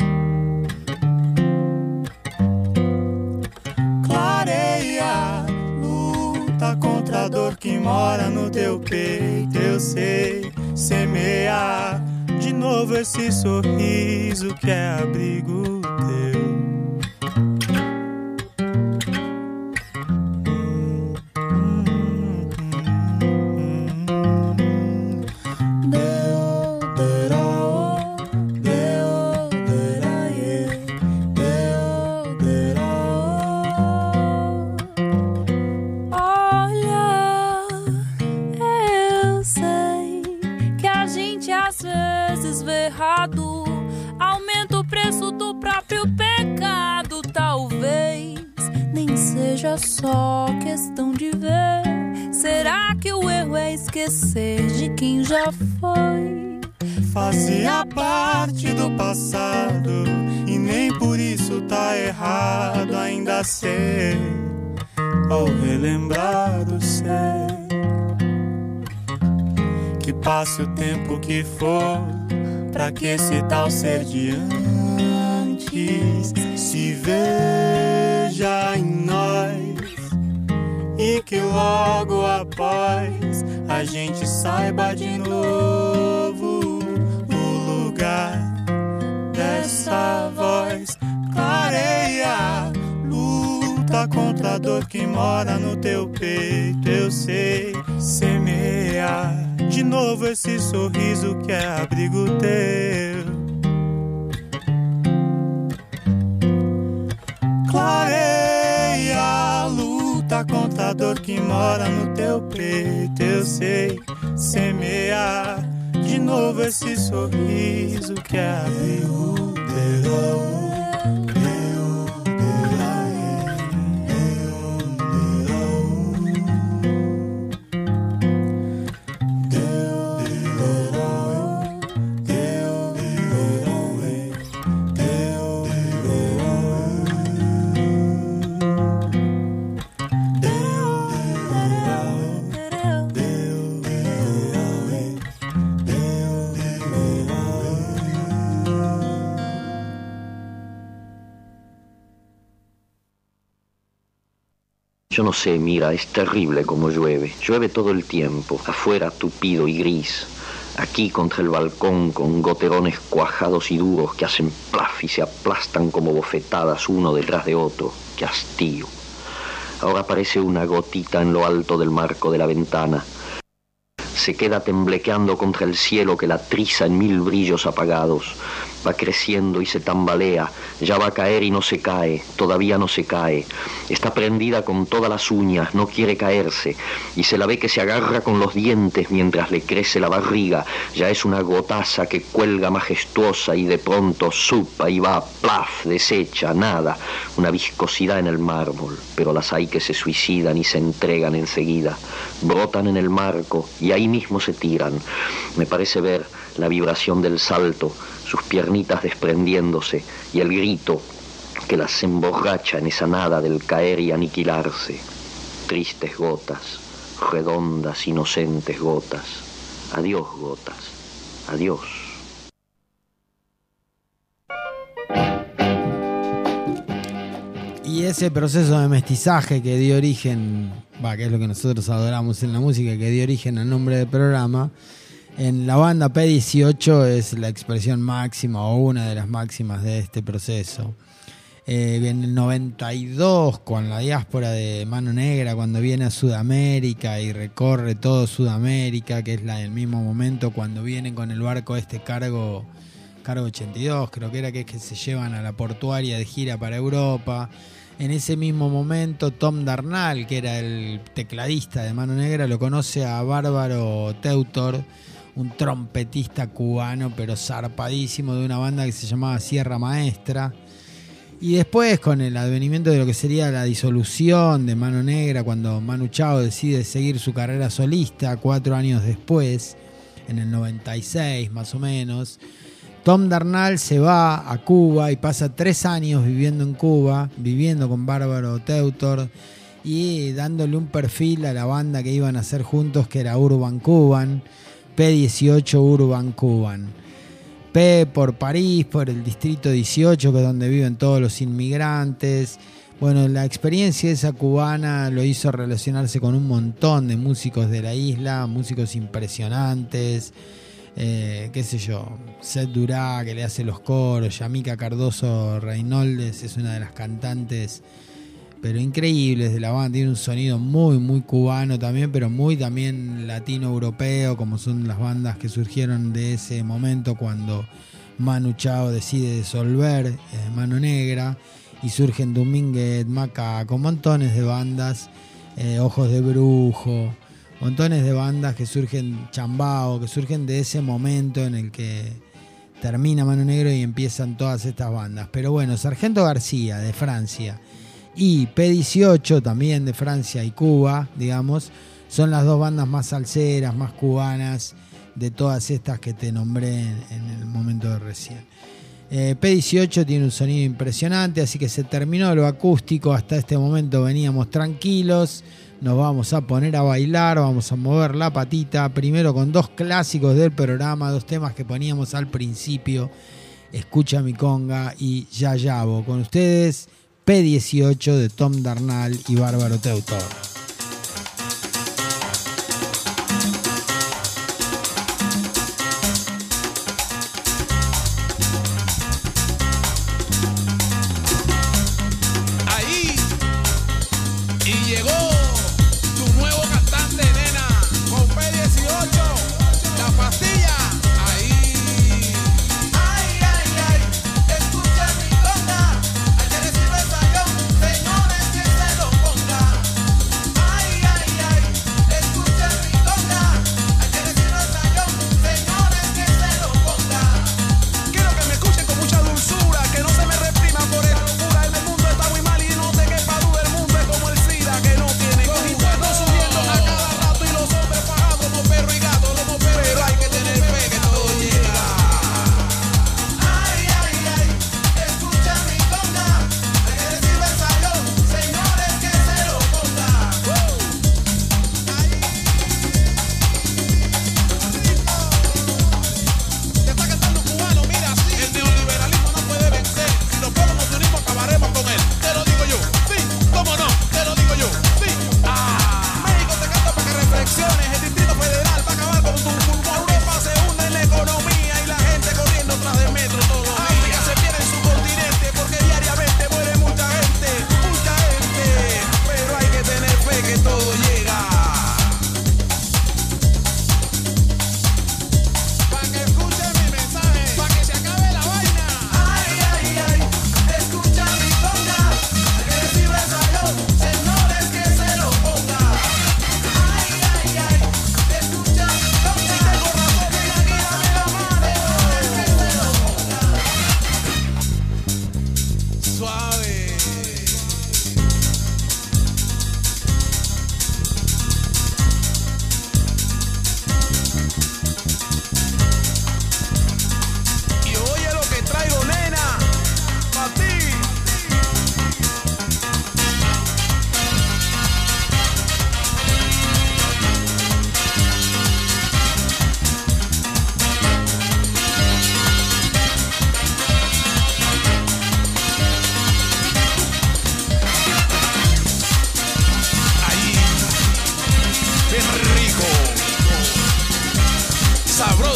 Clareia, luta contra a dor que mora no teu peito, eu sei. Semear de novo esse sorriso que é abrigo teu. Aumenta o preço do próprio pecado. Talvez nem seja só questão de ver. Será que o erro é esquecer de quem já foi? Fazia parte do passado e nem por isso tá errado ainda ser ou relembrar o ser. Que passe o tempo que for, pra que esse tal ser de antes se veja em nós e que logo após a gente saiba de novo o lugar dessa voz. Clareia, luta contra a dor que mora no teu peito, eu sei. Semear de novo esse sorriso que é abrigo teu. Clareia, luta contra a dor que mora no teu peito, eu sei. Semear de novo esse sorriso que é abrigo teu. Yo no sé, mira, es terrible como llueve. Llueve todo el tiempo, afuera tupido y gris. Aquí contra el balcón con goterones cuajados y duros que hacen plaf y se aplastan como bofetadas uno detrás de otro. ¡Qué hastío! Ahora aparece una gotita en lo alto del marco de la ventana. Se queda temblequeando contra el cielo que la triza en mil brillos apagados. Va creciendo y se tambalea, ya va a caer y no se cae, todavía no se cae. Está prendida con todas las uñas, no quiere caerse, y se la ve que se agarra con los dientes mientras le crece la barriga. Ya es una gotaza que cuelga majestuosa y de pronto supa y va, plaf, deshecha, nada. Una viscosidad en el mármol, pero las hay que se suicidan y se entregan enseguida. Brotan en el marco y ahí mismo se tiran. Me parece ver la vibración del salto, sus piernitas desprendiéndose y el grito que las emborracha en esa nada del caer y aniquilarse. Tristes gotas, redondas, inocentes gotas. Adiós, gotas. Adiós. Y ese proceso de mestizaje que dio origen, que es lo que nosotros adoramos en la música, que dio origen al nombre del programa, en la banda P18 es la expresión máxima o una de las máximas de este proceso. En el 92, con la diáspora de Mano Negra, cuando viene a Sudamérica y recorre todo Sudamérica, que es el mismo momento cuando vienen con el barco Cargo 82, creo que era, que es que se llevan a la portuaria de gira para Europa. En ese mismo momento, Tom Darnall, que era el tecladista de Mano Negra, lo conoce a Bárbaro Teutor, un trompetista cubano, pero zarpadísimo, de una banda que se llamaba Sierra Maestra. Y después, con el advenimiento de lo que sería la disolución de Mano Negra, cuando Manu Chao decide seguir su carrera solista 4 años después, en el 96 más o menos, Tom Darnall se va a Cuba y pasa 3 años viviendo en Cuba, viviendo con Bárbaro Teutor y dándole un perfil a la banda que iban a hacer juntos, que era Urban Cuban, P18 Urban Cuban. P por París, por el distrito 18, que es donde viven todos los inmigrantes. Bueno, la experiencia esa cubana lo hizo relacionarse con un montón de músicos de la isla, músicos impresionantes, qué sé yo, Seth Durá, que le hace los coros, Yamica Cardoso Reynoldes es una de las cantantes, pero increíbles de la banda. Tiene un sonido muy, muy cubano también, pero muy también latino-europeo, como son las bandas que surgieron de ese momento cuando Manu Chao decide disolver Mano Negra y surgen Domínguez Macaco, montones de bandas, Ojos de Brujo, montones de bandas que surgen, Chambao, que surgen de ese momento en el que termina Mano Negra y empiezan todas estas bandas. Pero bueno, Sargento García de Francia y P18 también de Francia y Cuba, digamos, son las dos bandas más salseras, más cubanas de todas estas que te nombré en el momento de recién. P18 tiene un sonido impresionante, así que se terminó lo acústico. Hasta este momento veníamos tranquilos, nos vamos a poner a bailar, vamos a mover la patita, primero con 2 clásicos del programa, 2 temas que poníamos al principio, Escucha mi conga y Ya Llavo. Con ustedes, P18 de Tom Darnall y Bárbaro Teutor. Ahí, y llegó tu nuevo cantante, nena, con P18, la pastilla. Escucha mi conga, hay que recibir el sayón, señores, que se lo ponga.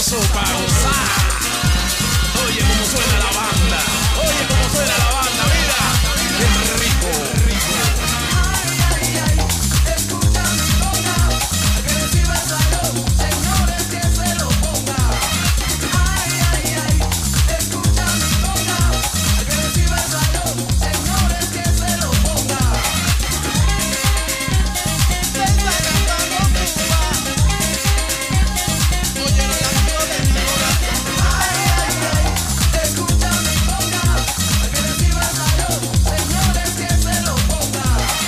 sabroso para gozar. Oye cómo suena la banda, oye cómo suena la banda, mira, qué rico, rico. Ay, ay, ay, escucha mi conga, que reciba salud, señores que se lo ponga. Ay, ay, ay, escucha mi conga, que reciba salud, señores que se lo ponga. Está cantando Cuba, oye no la quiero de mi corazón. Ay, ay, ay, escucha mi conga, que reciba salud, señores que se lo ponga.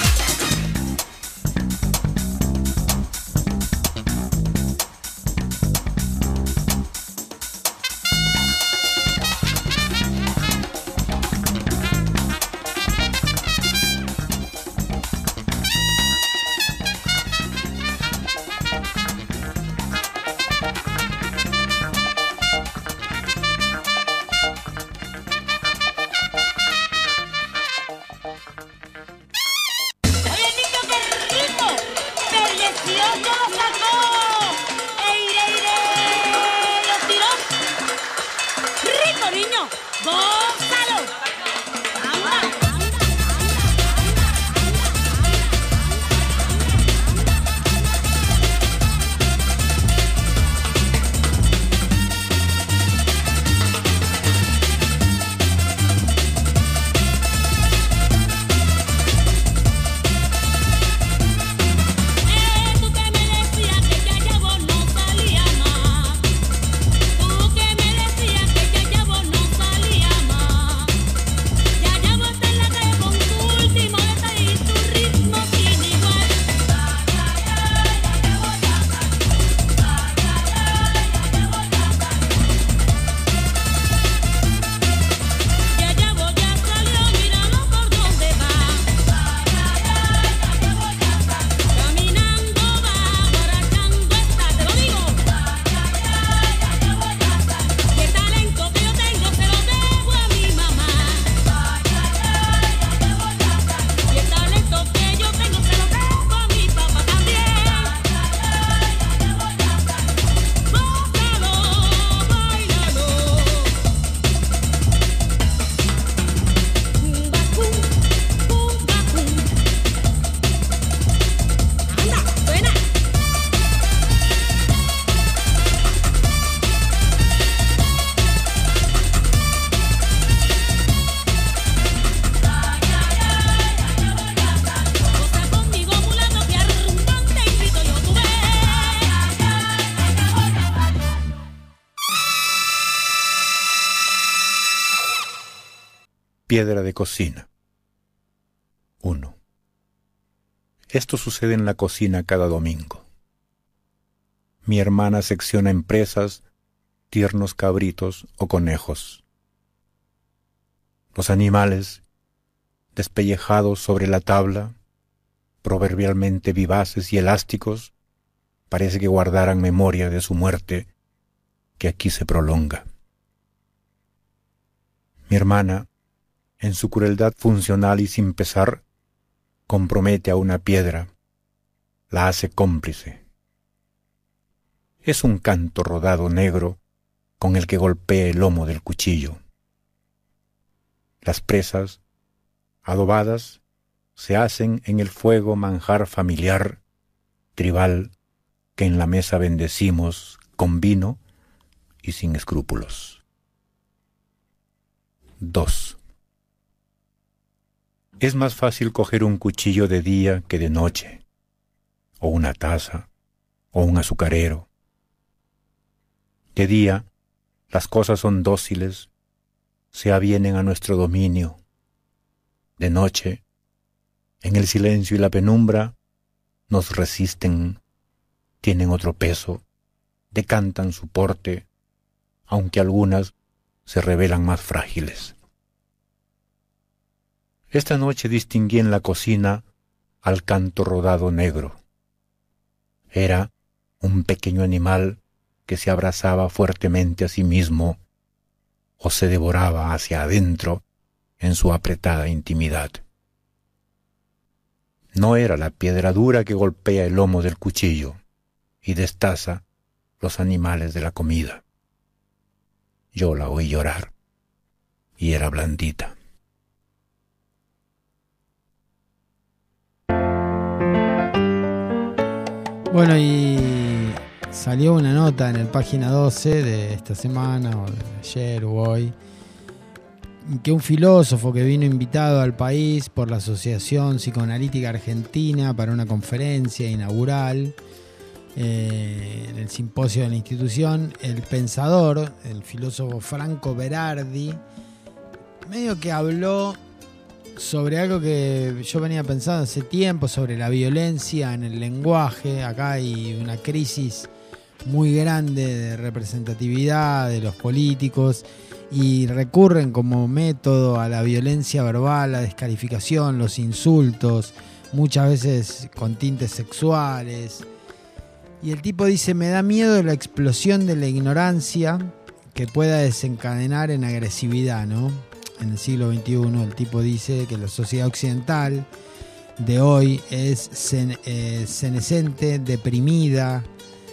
¡Oye, niño, qué rico! ¡Precioso lo sacó! ¡Eire, eire! ¡Lo tiró! ¡Rico, niño! ¡Gózalo! ¡Anda! Tú que me decías que ya vos no salía más. Tú que me decías que ya vos no salía más. Ya vos está en la calle con tu último detalle y tu ritmo sin igual. Ya vos ya salió, míralo por dónde va. Caminando va, borrachando está, te lo digo. Y el talento que yo tengo se lo debo a mi mamá. Y el talento que yo tengo se lo debo a mi papá también. Gózalo, bailalo. Cumba, cumba, cumba. Anda, suena. Goza conmigo, mulato, que arrumbán te invito yo, tú ves. Piedra de cocina. 1. Esto sucede en la cocina cada domingo. Mi hermana secciona en presas tiernos cabritos o conejos. Los animales, despellejados sobre la tabla, proverbialmente vivaces y elásticos, parece que guardaran memoria de su muerte, que aquí se prolonga. Mi hermana, en su crueldad funcional y sin pesar, compromete a una piedra, la hace cómplice. Es un canto rodado negro con el que golpea el lomo del cuchillo. Las presas, adobadas, se hacen en el fuego manjar familiar, tribal, que en la mesa bendecimos con vino y sin escrúpulos. 2. Es más fácil coger un cuchillo de día que de noche, o una taza, o un azucarero. De día, las cosas son dóciles, se avienen a nuestro dominio. De noche, en el silencio y la penumbra, nos resisten, tienen otro peso, decantan su porte, aunque algunas se revelan más frágiles. Esta noche distinguí en la cocina al canto rodado negro. Era un pequeño animal que se abrazaba fuertemente a sí mismo o se devoraba hacia adentro en su apretada intimidad. No era la piedra dura que golpea el lomo del cuchillo y destaza los animales de la comida. Yo la oí llorar y era blandita. Bueno, y salió una nota en el página 12 de esta semana, o de ayer o hoy, que un filósofo que vino invitado al país por la Asociación Psicoanalítica Argentina para una conferencia inaugural en el simposio de la institución, el pensador, el filósofo Franco Berardi, medio que habló sobre algo que yo venía pensando hace tiempo, sobre la violencia en el lenguaje. Acá hay una crisis muy grande de representatividad de los políticos y recurren como método a la violencia verbal, la descalificación, los insultos, muchas veces con tintes sexuales. Y el tipo dice: me da miedo la explosión de la ignorancia que pueda desencadenar en agresividad, ¿no? En el siglo XXI el tipo dice que la sociedad occidental de hoy es senescente, deprimida,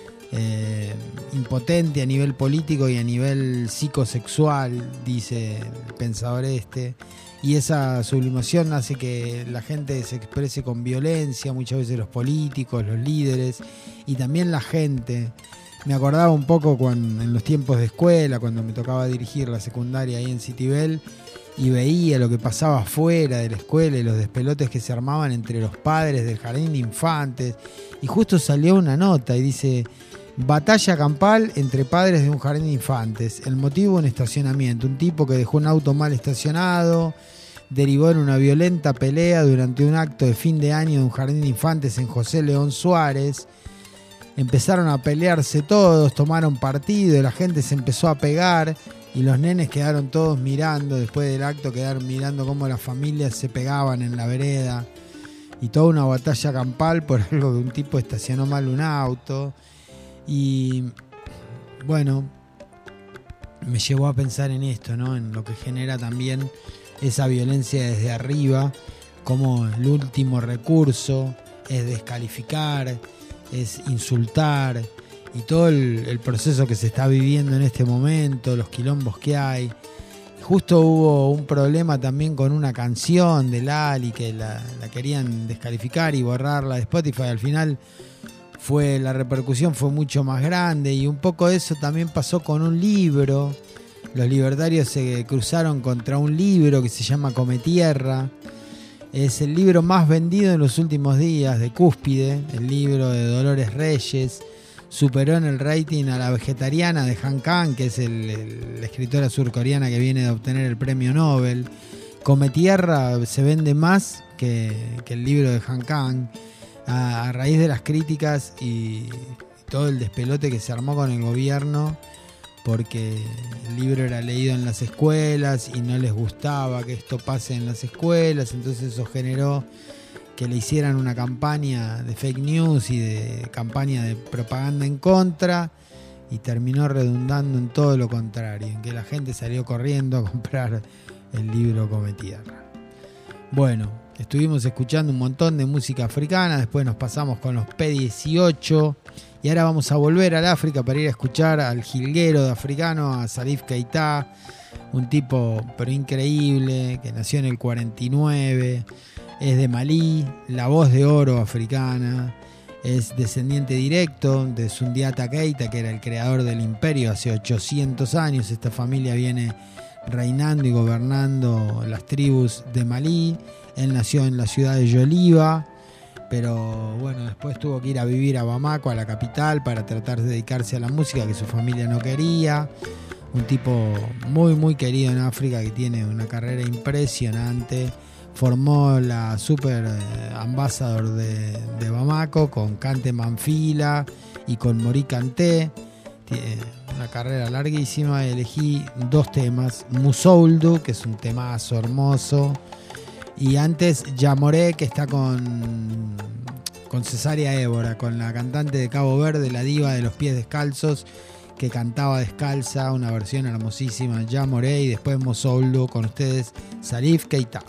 impotente a nivel político y a nivel psicosexual, dice el pensador este, y esa sublimación hace que la gente se exprese con violencia, muchas veces los políticos, los líderes y también la gente. Me acordaba un poco en los tiempos de escuela, cuando me tocaba dirigir la secundaria ahí en Citibel, y veía lo que pasaba afuera de la escuela y los despelotes que se armaban entre los padres del jardín de infantes. Y justo salió una nota y dice: batalla campal entre padres de un jardín de infantes. El motivo, un estacionamiento. Un tipo que dejó un auto mal estacionado derivó en una violenta pelea durante un acto de fin de año de un jardín de infantes en José León Suárez. Empezaron a pelearse todos, tomaron partido, la gente se empezó a pegar y los nenes quedaron todos mirando, después del acto quedaron mirando cómo las familias se pegaban en la vereda, y toda una batalla campal por algo que un tipo estacionó mal un auto. Y bueno, me llevó a pensar en esto, ¿no? En lo que genera también esa violencia desde arriba, como el último recurso es descalificar, es insultar, y todo el proceso que se está viviendo en este momento, los quilombos que hay. Justo hubo un problema también con una canción de Lali que la querían descalificar y borrarla de Spotify. Al final la repercusión fue mucho más grande, y un poco eso también pasó con un libro. Los libertarios se cruzaron contra un libro que se llama Cometierra. Es el libro más vendido en los últimos días de Cúspide, el libro de Dolores Reyes. Superó en el rating a La vegetariana de Han Kang, que es la escritora surcoreana que viene de obtener el premio Nobel. Cometierra se vende más que el libro de Han Kang, a raíz de las críticas y todo el despelote que se armó con el gobierno, porque el libro era leído en las escuelas y no les gustaba que esto pase en las escuelas. Entonces eso generó que le hicieran una campaña de fake news y de campaña de propaganda en contra, y terminó redundando en todo lo contrario, en que la gente salió corriendo a comprar el libro Cometierra. Bueno, estuvimos escuchando un montón de música africana, después nos pasamos con los P18 y ahora vamos a volver al África para ir a escuchar al jilguero de africano, a Salif Keita, un tipo pero increíble, que nació en el 49, es de Malí, la voz de oro africana, es descendiente directo de Sundiata Keita, que era el creador del imperio hace 800 años. Esta familia viene reinando y gobernando las tribus de Malí. Él nació en la ciudad de Yoliva, pero bueno, después tuvo que ir a vivir a Bamako, a la capital, para tratar de dedicarse a la música que su familia no quería. Un tipo muy muy querido en África, que tiene una carrera impresionante. Formó la Super Ambassador de Bamako con Kante Manfila y con Mori Kanté. Tiene una carrera larguísima. Elegí dos temas: Musouldu, que es un temazo hermoso, y antes Yamoré, que está con Cesárea Évora, con la cantante de Cabo Verde, la diva de los pies descalzos, que cantaba descalza, una versión hermosísima, Yamoré, y después Musouldu, con ustedes Salif Keita.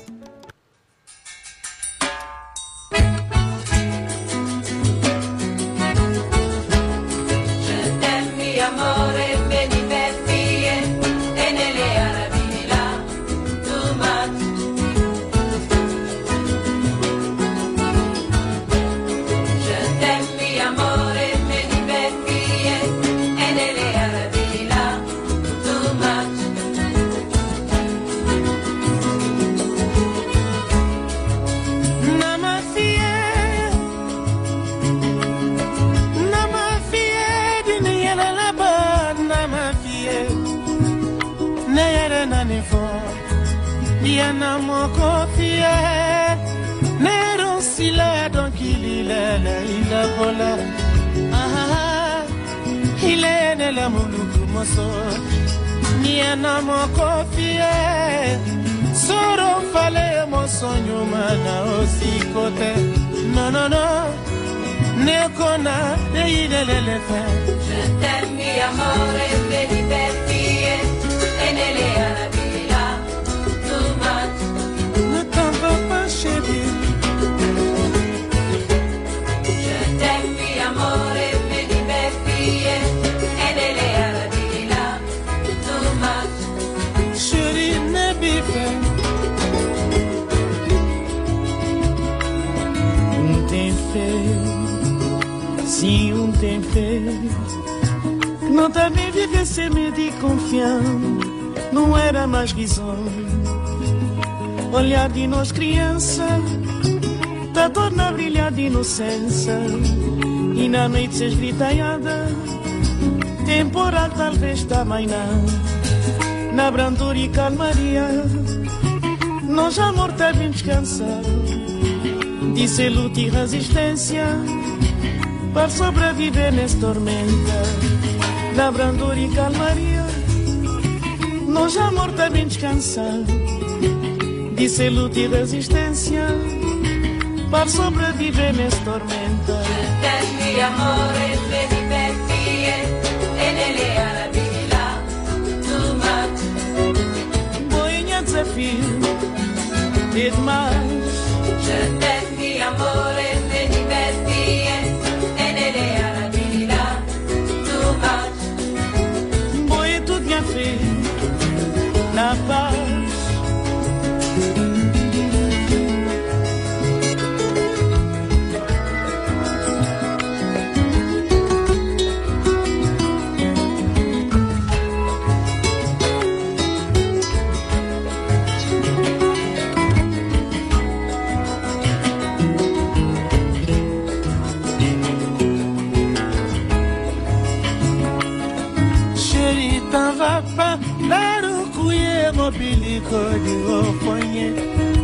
Diana mokofie Nero sila donkilile ila bola ile nela muluku moso Diana mokofie Soro fale mosonyo mana osikote No Nekona ile le fe Je t'aime mi amore me diverti e nelle arabila too much Ne t'en va pas chérie Je t'aime mi amore me diverti e nelle arabila too much Chérie ne bife tem feito Se tem feito Não tá bem viver sem medo e confiança Não era mais risonho Olhar de nós criança Tá torna a brilhar de inocência E na noite se esgritaiada Temporal talvez também não Na brandura e calmaria Nós amor tá bem descansado Disse luta e resistência Para sobreviver nessa tormenta Na brandura e calmaria Nós amor tá bem descansado Disse luta e resistência Para sobreviver nessa tormenta Je mi amore me diverti e nelle arabila too much Boinha desafio demais Je t'aime mi amore me diverti e nelle arabila too much Boi tudo minha filha Na paz Mobiliko di ofonye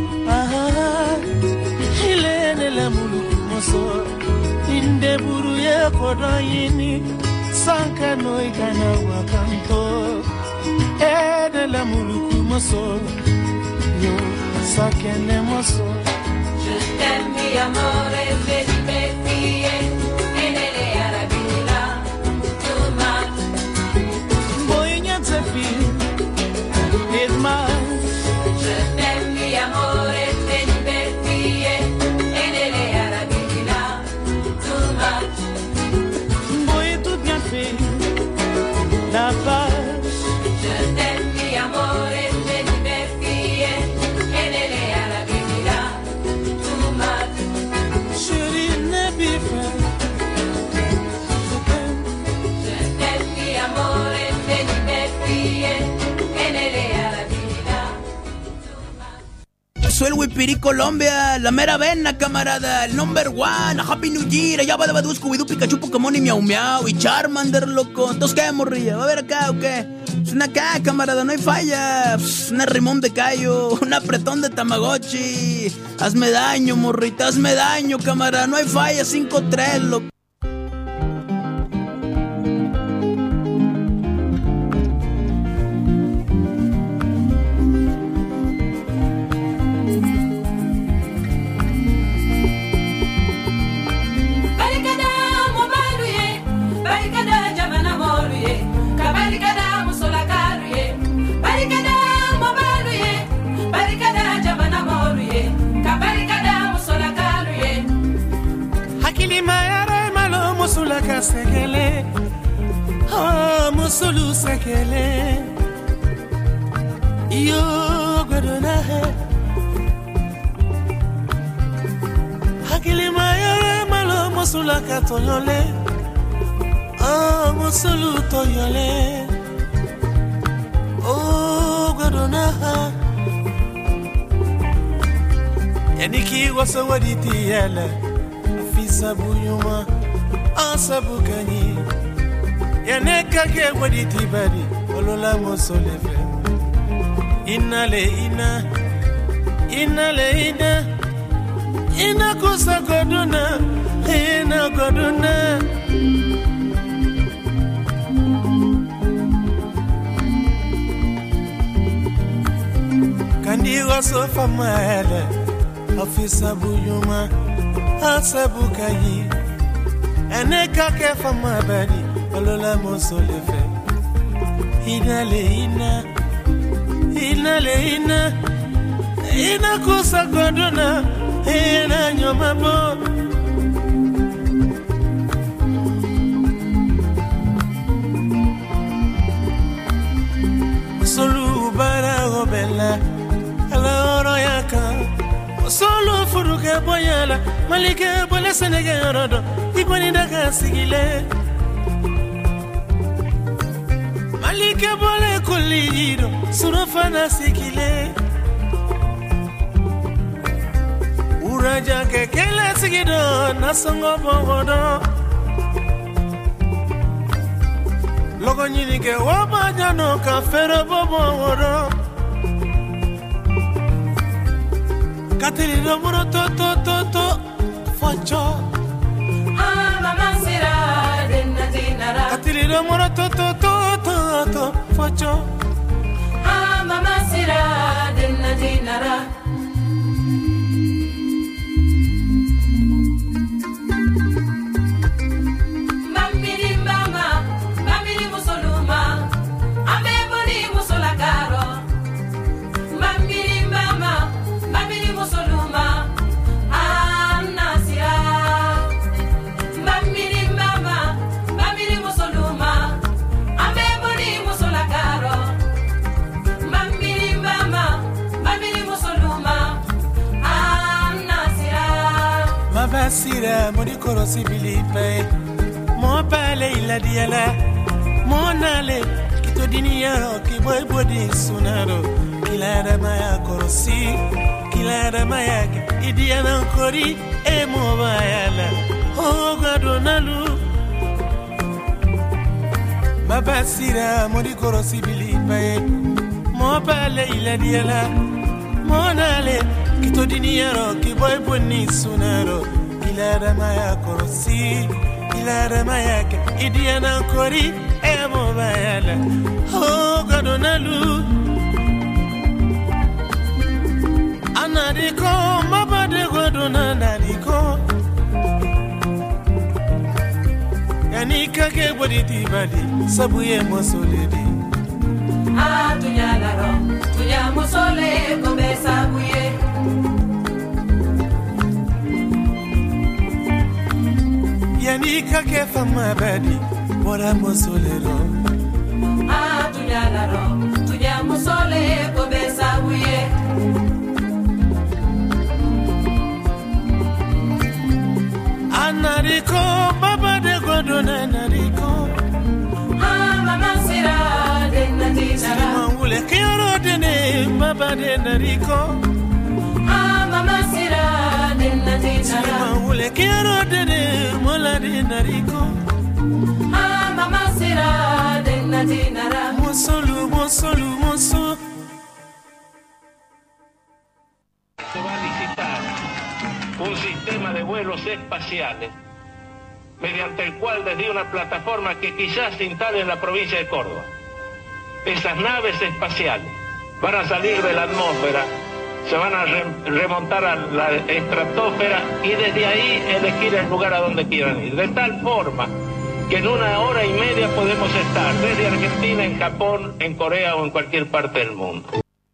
Hilene la muluku moso Inde buru ye kodoyini Sanka no ikana wakanto Ede la muluku moso Yo sakene moso Je t'aime mi amore me diverti e nelle arabila too much Boinha zefi Je t'aime mi amore me diverti e nelle arabila too much Boy tout bien fait La paz Je t'aime mi amore me diverti e nelle arabila too much Chérie ne bife Je t'aime mi amore me diverti e nelle Soy el Wipiri Colombia, la mera vena, camarada, el number one, Happy New Year, allá va de Badu, Scooby-Doo, Pikachu, Pokémon y Miau Miau, y Charmander, loco. Entonces, ¿qué, morrilla? ¿Va a ver acá o qué? Es una acá, camarada, no hay falla. Una rimón de callo, un apretón de Tamagotchi. Hazme daño, morrita, hazme daño, camarada, no hay falla, 5-3, loco. Sekele, oh musulu sekele, yo godona he, hakili mayore malo musula katoyole, oh musulu toyole, oh godona ha, yaniki wasa waditi yele, afisa buyuma. Ansabukani Yaneka ke waditi bari Olola mosolefe Inale ina inale ina kusa koduna ina koduna kandiwa sofa mele ofisa buyuma asabukayi eneka ke fama bari olola mosolefe inale ina kusa koduna ina nyomabo solu bara obela ala oro yaka solo furuke boyala malike bola senege rodo ikwani daga sigile malike bola kulido surafana sigile uraja kekele sigido nasongo bongodo logo nyini ke wabaja no kafero bongodo katili do muro to focho mama sira denna dinara katili do muro to focho mama sira denna dinara mamiri musoluma ambe boni musolagaro mamiri musoluma anasira mamiri musoluma ambe boni musolagaro mamiri musoluma anasira mabasira modikoro sibilipe mo pale ila diala mo nale kito diniyaro ki boy bodi sunaro kilara maya korosi kilara maya idiana kori e mo bayala o gadonalu mabasira modikoro sibilipe mo pale ila diala mo nale kito diniyaro ki boy bodi sunaro kilara maya korosi kilara mayake idiana kori emo bayala oh gadonalu anadiko mabade godona nadiko yanika ke boditi badi sabuye mosoledi tunyalaro tunya mosole kombe sabuye yanika ke fama badi bora mosolero tunyalaro tunya mosole kombe sabuye anariko baba de godona nariko mama sira denna dinara mangule kioro dene baba de nariko mama sira denna dinara mangule kioro dene mola de nariko mama sira denna dinara mosolu Se va a licitar un sistema de vuelos espaciales mediante el cual desde una plataforma que quizás se instale en la provincia de Córdoba, esas naves espaciales van a salir de la atmósfera, se van a remontar a la estratosfera y desde ahí elegir el lugar a donde quieran ir, de tal forma que en 1 hora y media podemos estar desde Argentina, en Japón, en Corea o en cualquier parte del mundo.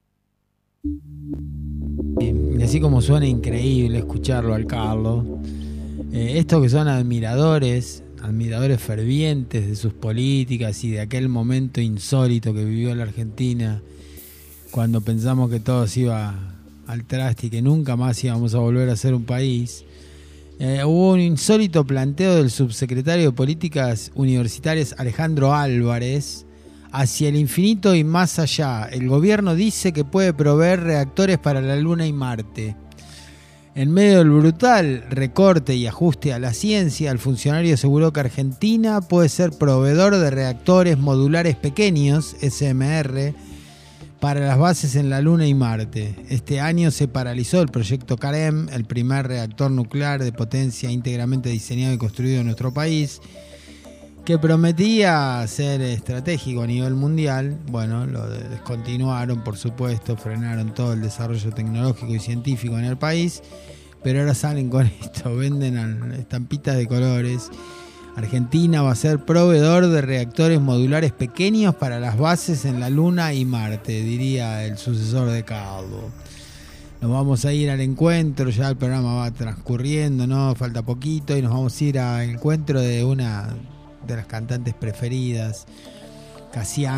Y así como suena increíble escucharlo al Carlos, estos que son admiradores fervientes de sus políticas y de aquel momento insólito que vivió la Argentina cuando pensamos que todo se iba al traste y que nunca más íbamos a volver a ser un país. Hubo un insólito planteo del subsecretario de Políticas Universitarias Alejandro Álvarez: hacia el infinito y más allá. El gobierno dice que puede proveer reactores para la Luna y Marte. En medio del brutal recorte y ajuste a la ciencia, el funcionario aseguró que Argentina puede ser proveedor de reactores modulares pequeños, SMR, para las bases en la Luna y Marte. Este año se paralizó el proyecto CAREM, el primer reactor nuclear de potencia íntegramente diseñado y construido en nuestro país, que prometía ser estratégico a nivel mundial. Bueno, lo descontinuaron, por supuesto, frenaron todo el desarrollo tecnológico y científico en el país, pero ahora salen con esto, venden estampitas de colores. Argentina va a ser proveedor de reactores modulares pequeños para las bases en la Luna y Marte, diría el sucesor de Calvo. Nos vamos a ir al encuentro, ya el programa va transcurriendo, ¿no? Falta poquito y nos vamos a ir al encuentro de una de las cantantes preferidas, Cassia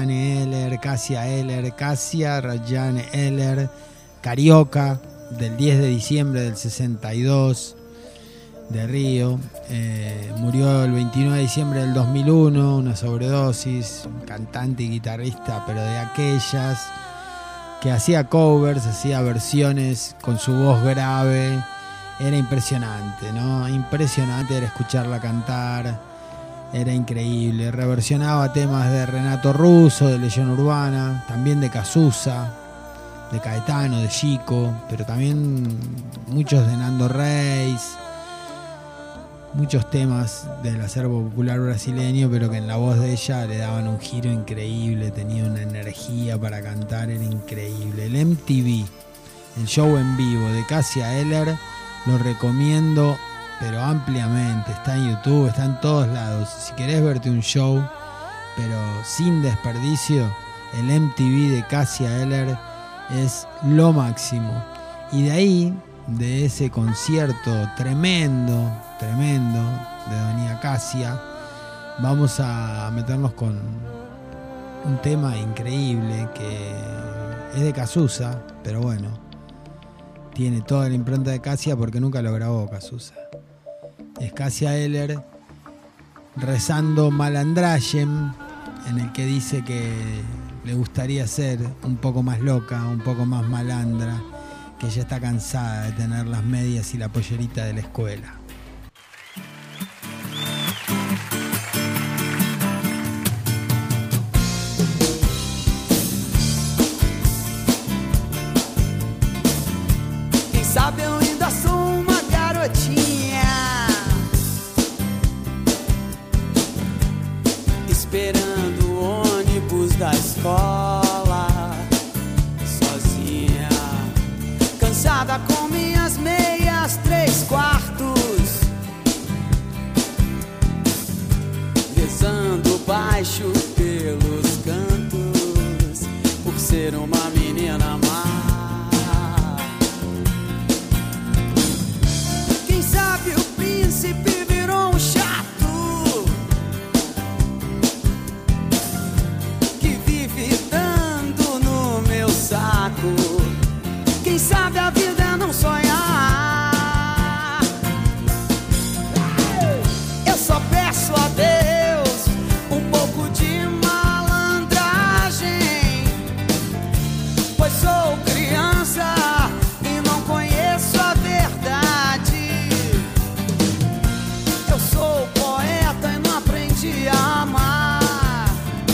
Rayane Eller, carioca, del 10 de diciembre del 62, de Río. Murió el 29 de diciembre del 2001, una sobredosis, cantante y guitarrista, pero de aquellas que hacía covers, hacía versiones con su voz grave. Era impresionante, ¿no? Impresionante era escucharla cantar, era increíble. Reversionaba temas de Renato Russo, de Legión Urbana, también de Cazuza, de Caetano, de Chico, pero también muchos de Nando Reis. Muchos temas del acervo popular brasileño, pero que en la voz de ella le daban un giro increíble, tenía una energía para cantar, era increíble. El MTV, el show en vivo de Cassia Eller, lo recomiendo, pero ampliamente. Está en YouTube, está en todos lados. Si querés verte un show, pero sin desperdicio, el MTV de Cassia Eller es lo máximo. Y de ahí, de ese concierto tremendo de doña Cassia, vamos a meternos con un tema increíble que es de Cazuza, pero bueno, tiene toda la impronta de Cassia porque nunca lo grabó Cazuza. Es Cassia Eller rezando Malandragem, en el que dice que le gustaría ser un poco más loca, un poco más malandra, que ella está cansada de tener las medias y la pollerita de la escuela. Quem sabe eu ainda sou uma garotinha, esperando o ônibus da escola, sozinha, cansada com minhas meias 3/4, rezando baixo pelos cantos, por ser uma menina má. Quem sabe o príncipe virou um chato, que vive dando no meu saco. Quem sabe a vida é não sonhar. Eu só peço a Deus um pouco de malandragem, pois sou criança e não conheço a verdade. Eu sou poeta e não aprendi a amar.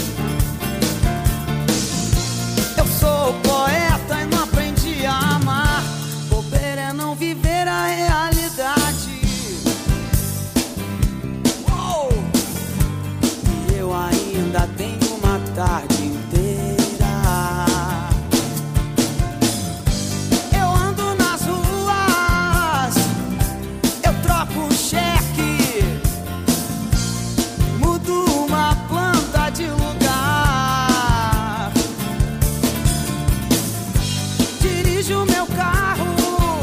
Eu sou poeta e não aprendi a amar. Bobeira é não viver a realidade. Uou! E eu ainda tenho uma tarde inteira. Eu ando nas ruas, eu troco um cheque, mudo uma planta de lugar, dirijo meu carro,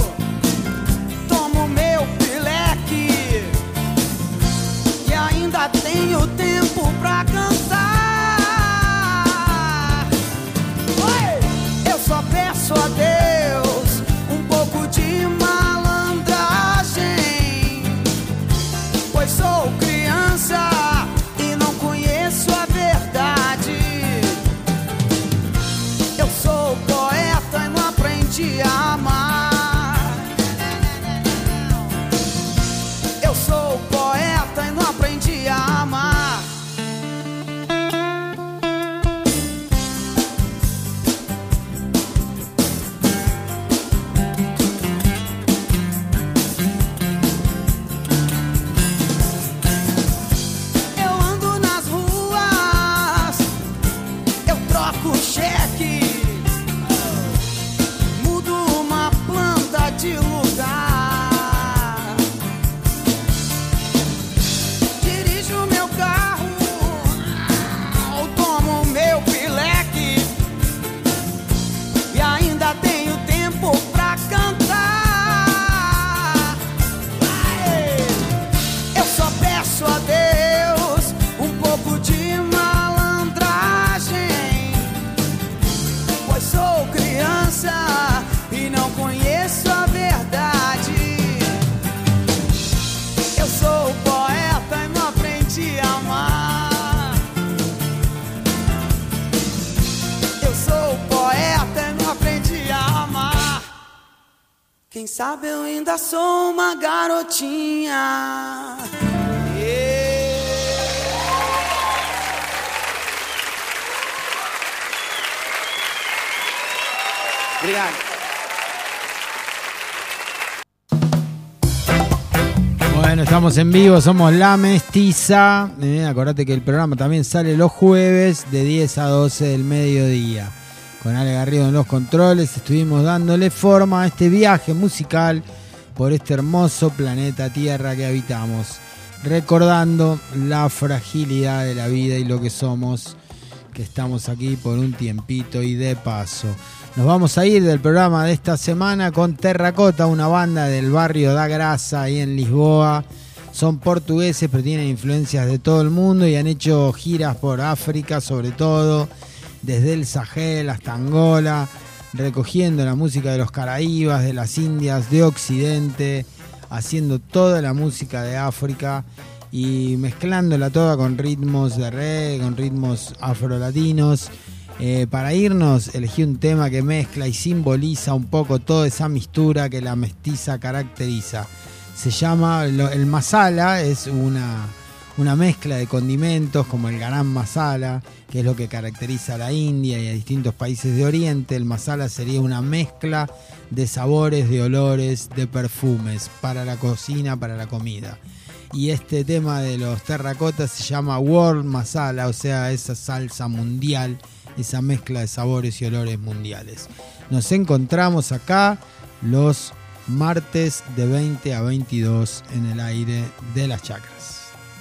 tomo meu pileque e ainda tenho tempo pra cantar. Quem sabe eu ainda sou uma garotinha. Obrigado. Bueno, estamos en vivo, somos La Mestiza. Acordate que el programa también sale los jueves de 10 a 12 del mediodía. Con Ale Garrido en los controles estuvimos dándole forma a este viaje musical por este hermoso planeta Tierra que habitamos, recordando la fragilidad de la vida y lo que somos, que estamos aquí por un tiempito y de paso. Nos vamos a ir del programa de esta semana con Terracota, una banda del barrio da Graça, ahí en Lisboa. Son portugueses, pero tienen influencias de todo el mundo y han hecho giras por África, sobre todo, desde el Sahel hasta Angola, recogiendo la música de los Caraíbas, de las Indias, de Occidente, haciendo toda la música de África y mezclándola toda con ritmos de reggae, con ritmos afrolatinos. Para irnos elegí un tema que mezcla y simboliza un poco toda esa mistura que la mestiza caracteriza. Se llama el masala, es una mezcla de condimentos como el garam masala, que es lo que caracteriza a la India y a distintos países de Oriente. El masala sería una mezcla de sabores, de olores, de perfumes para la cocina, para la comida. Y este tema de los Terracotas se llama World Masala, o sea, esa salsa mundial, esa mezcla de sabores y olores mundiales. Nos encontramos acá los martes de 20 a 22 en el aire de las chacras.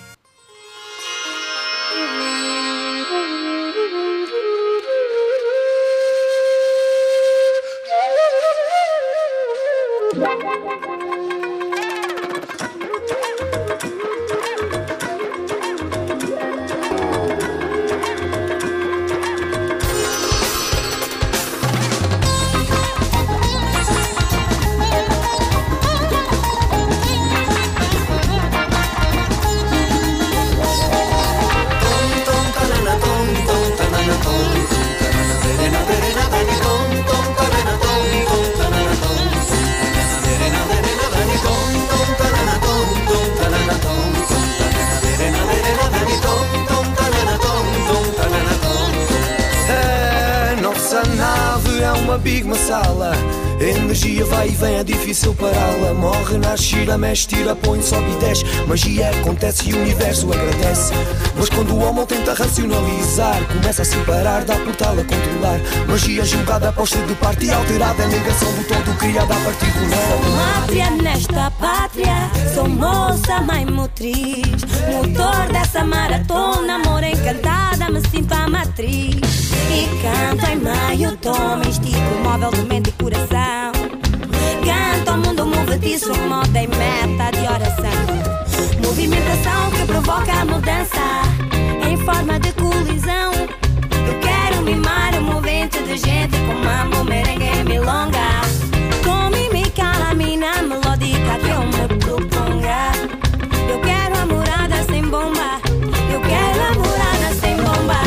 Big Masala, a energia vai e vem, é difícil pará-la. Morre, nasce, gira, mexe, tira, põe, sobe e desce. Magia acontece e o universo agradece. Mas quando o homem tenta racionalizar, começa a separar, dá por tal a controlar. Magia julgada, posta de parte e alterada, a negação do todo criado a partir do não. Sou mátria nesta pátria, sou moça, mãe motriz, motor dessa maratona, amor encantada, me sinto a matriz. E canto em meio tom, estico móvel de mente e coração. Canto ao mundo movediço, moda e meta de oração. Movimentação que provoca a mudança em forma de colisão. Eu quero mimar um movimento de gente com mambo, merengue e milonga. Com mímica, a mina melódica que eu me proponga. Eu quero a morada sem bomba. Eu quero a morada sem bomba.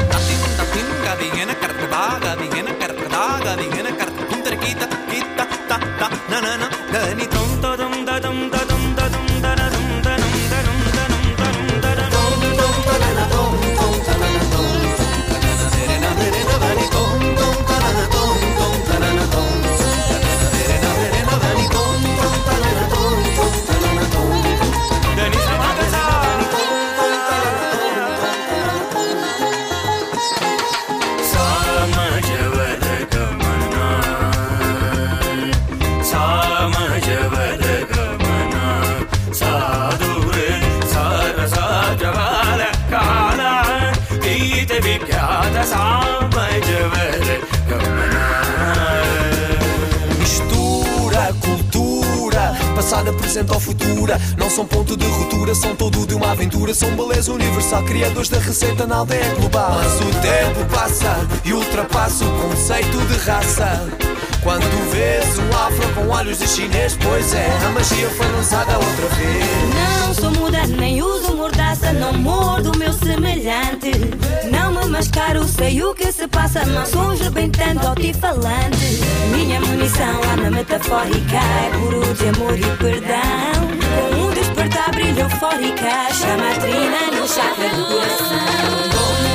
Mistura, cultura, passado, presente ou futura. Não são ponto de ruptura, são todo de uma aventura. São beleza universal, criadores da receita na aldeia global. Mas o tempo passa e ultrapassa o conceito de raça. Quando vês um afro com olhos de chinês, pois é, a magia foi lançada outra vez. Não sou muda, nem uso mordaça, não mordo o meu semelhante. Não me mascaro sei o que se passa, mas sou um rebentante altifalante. Minha munição lá na metafórica é puro de amor e perdão. Com um despertar brilho eufórica, chama a trina no chakra do coração.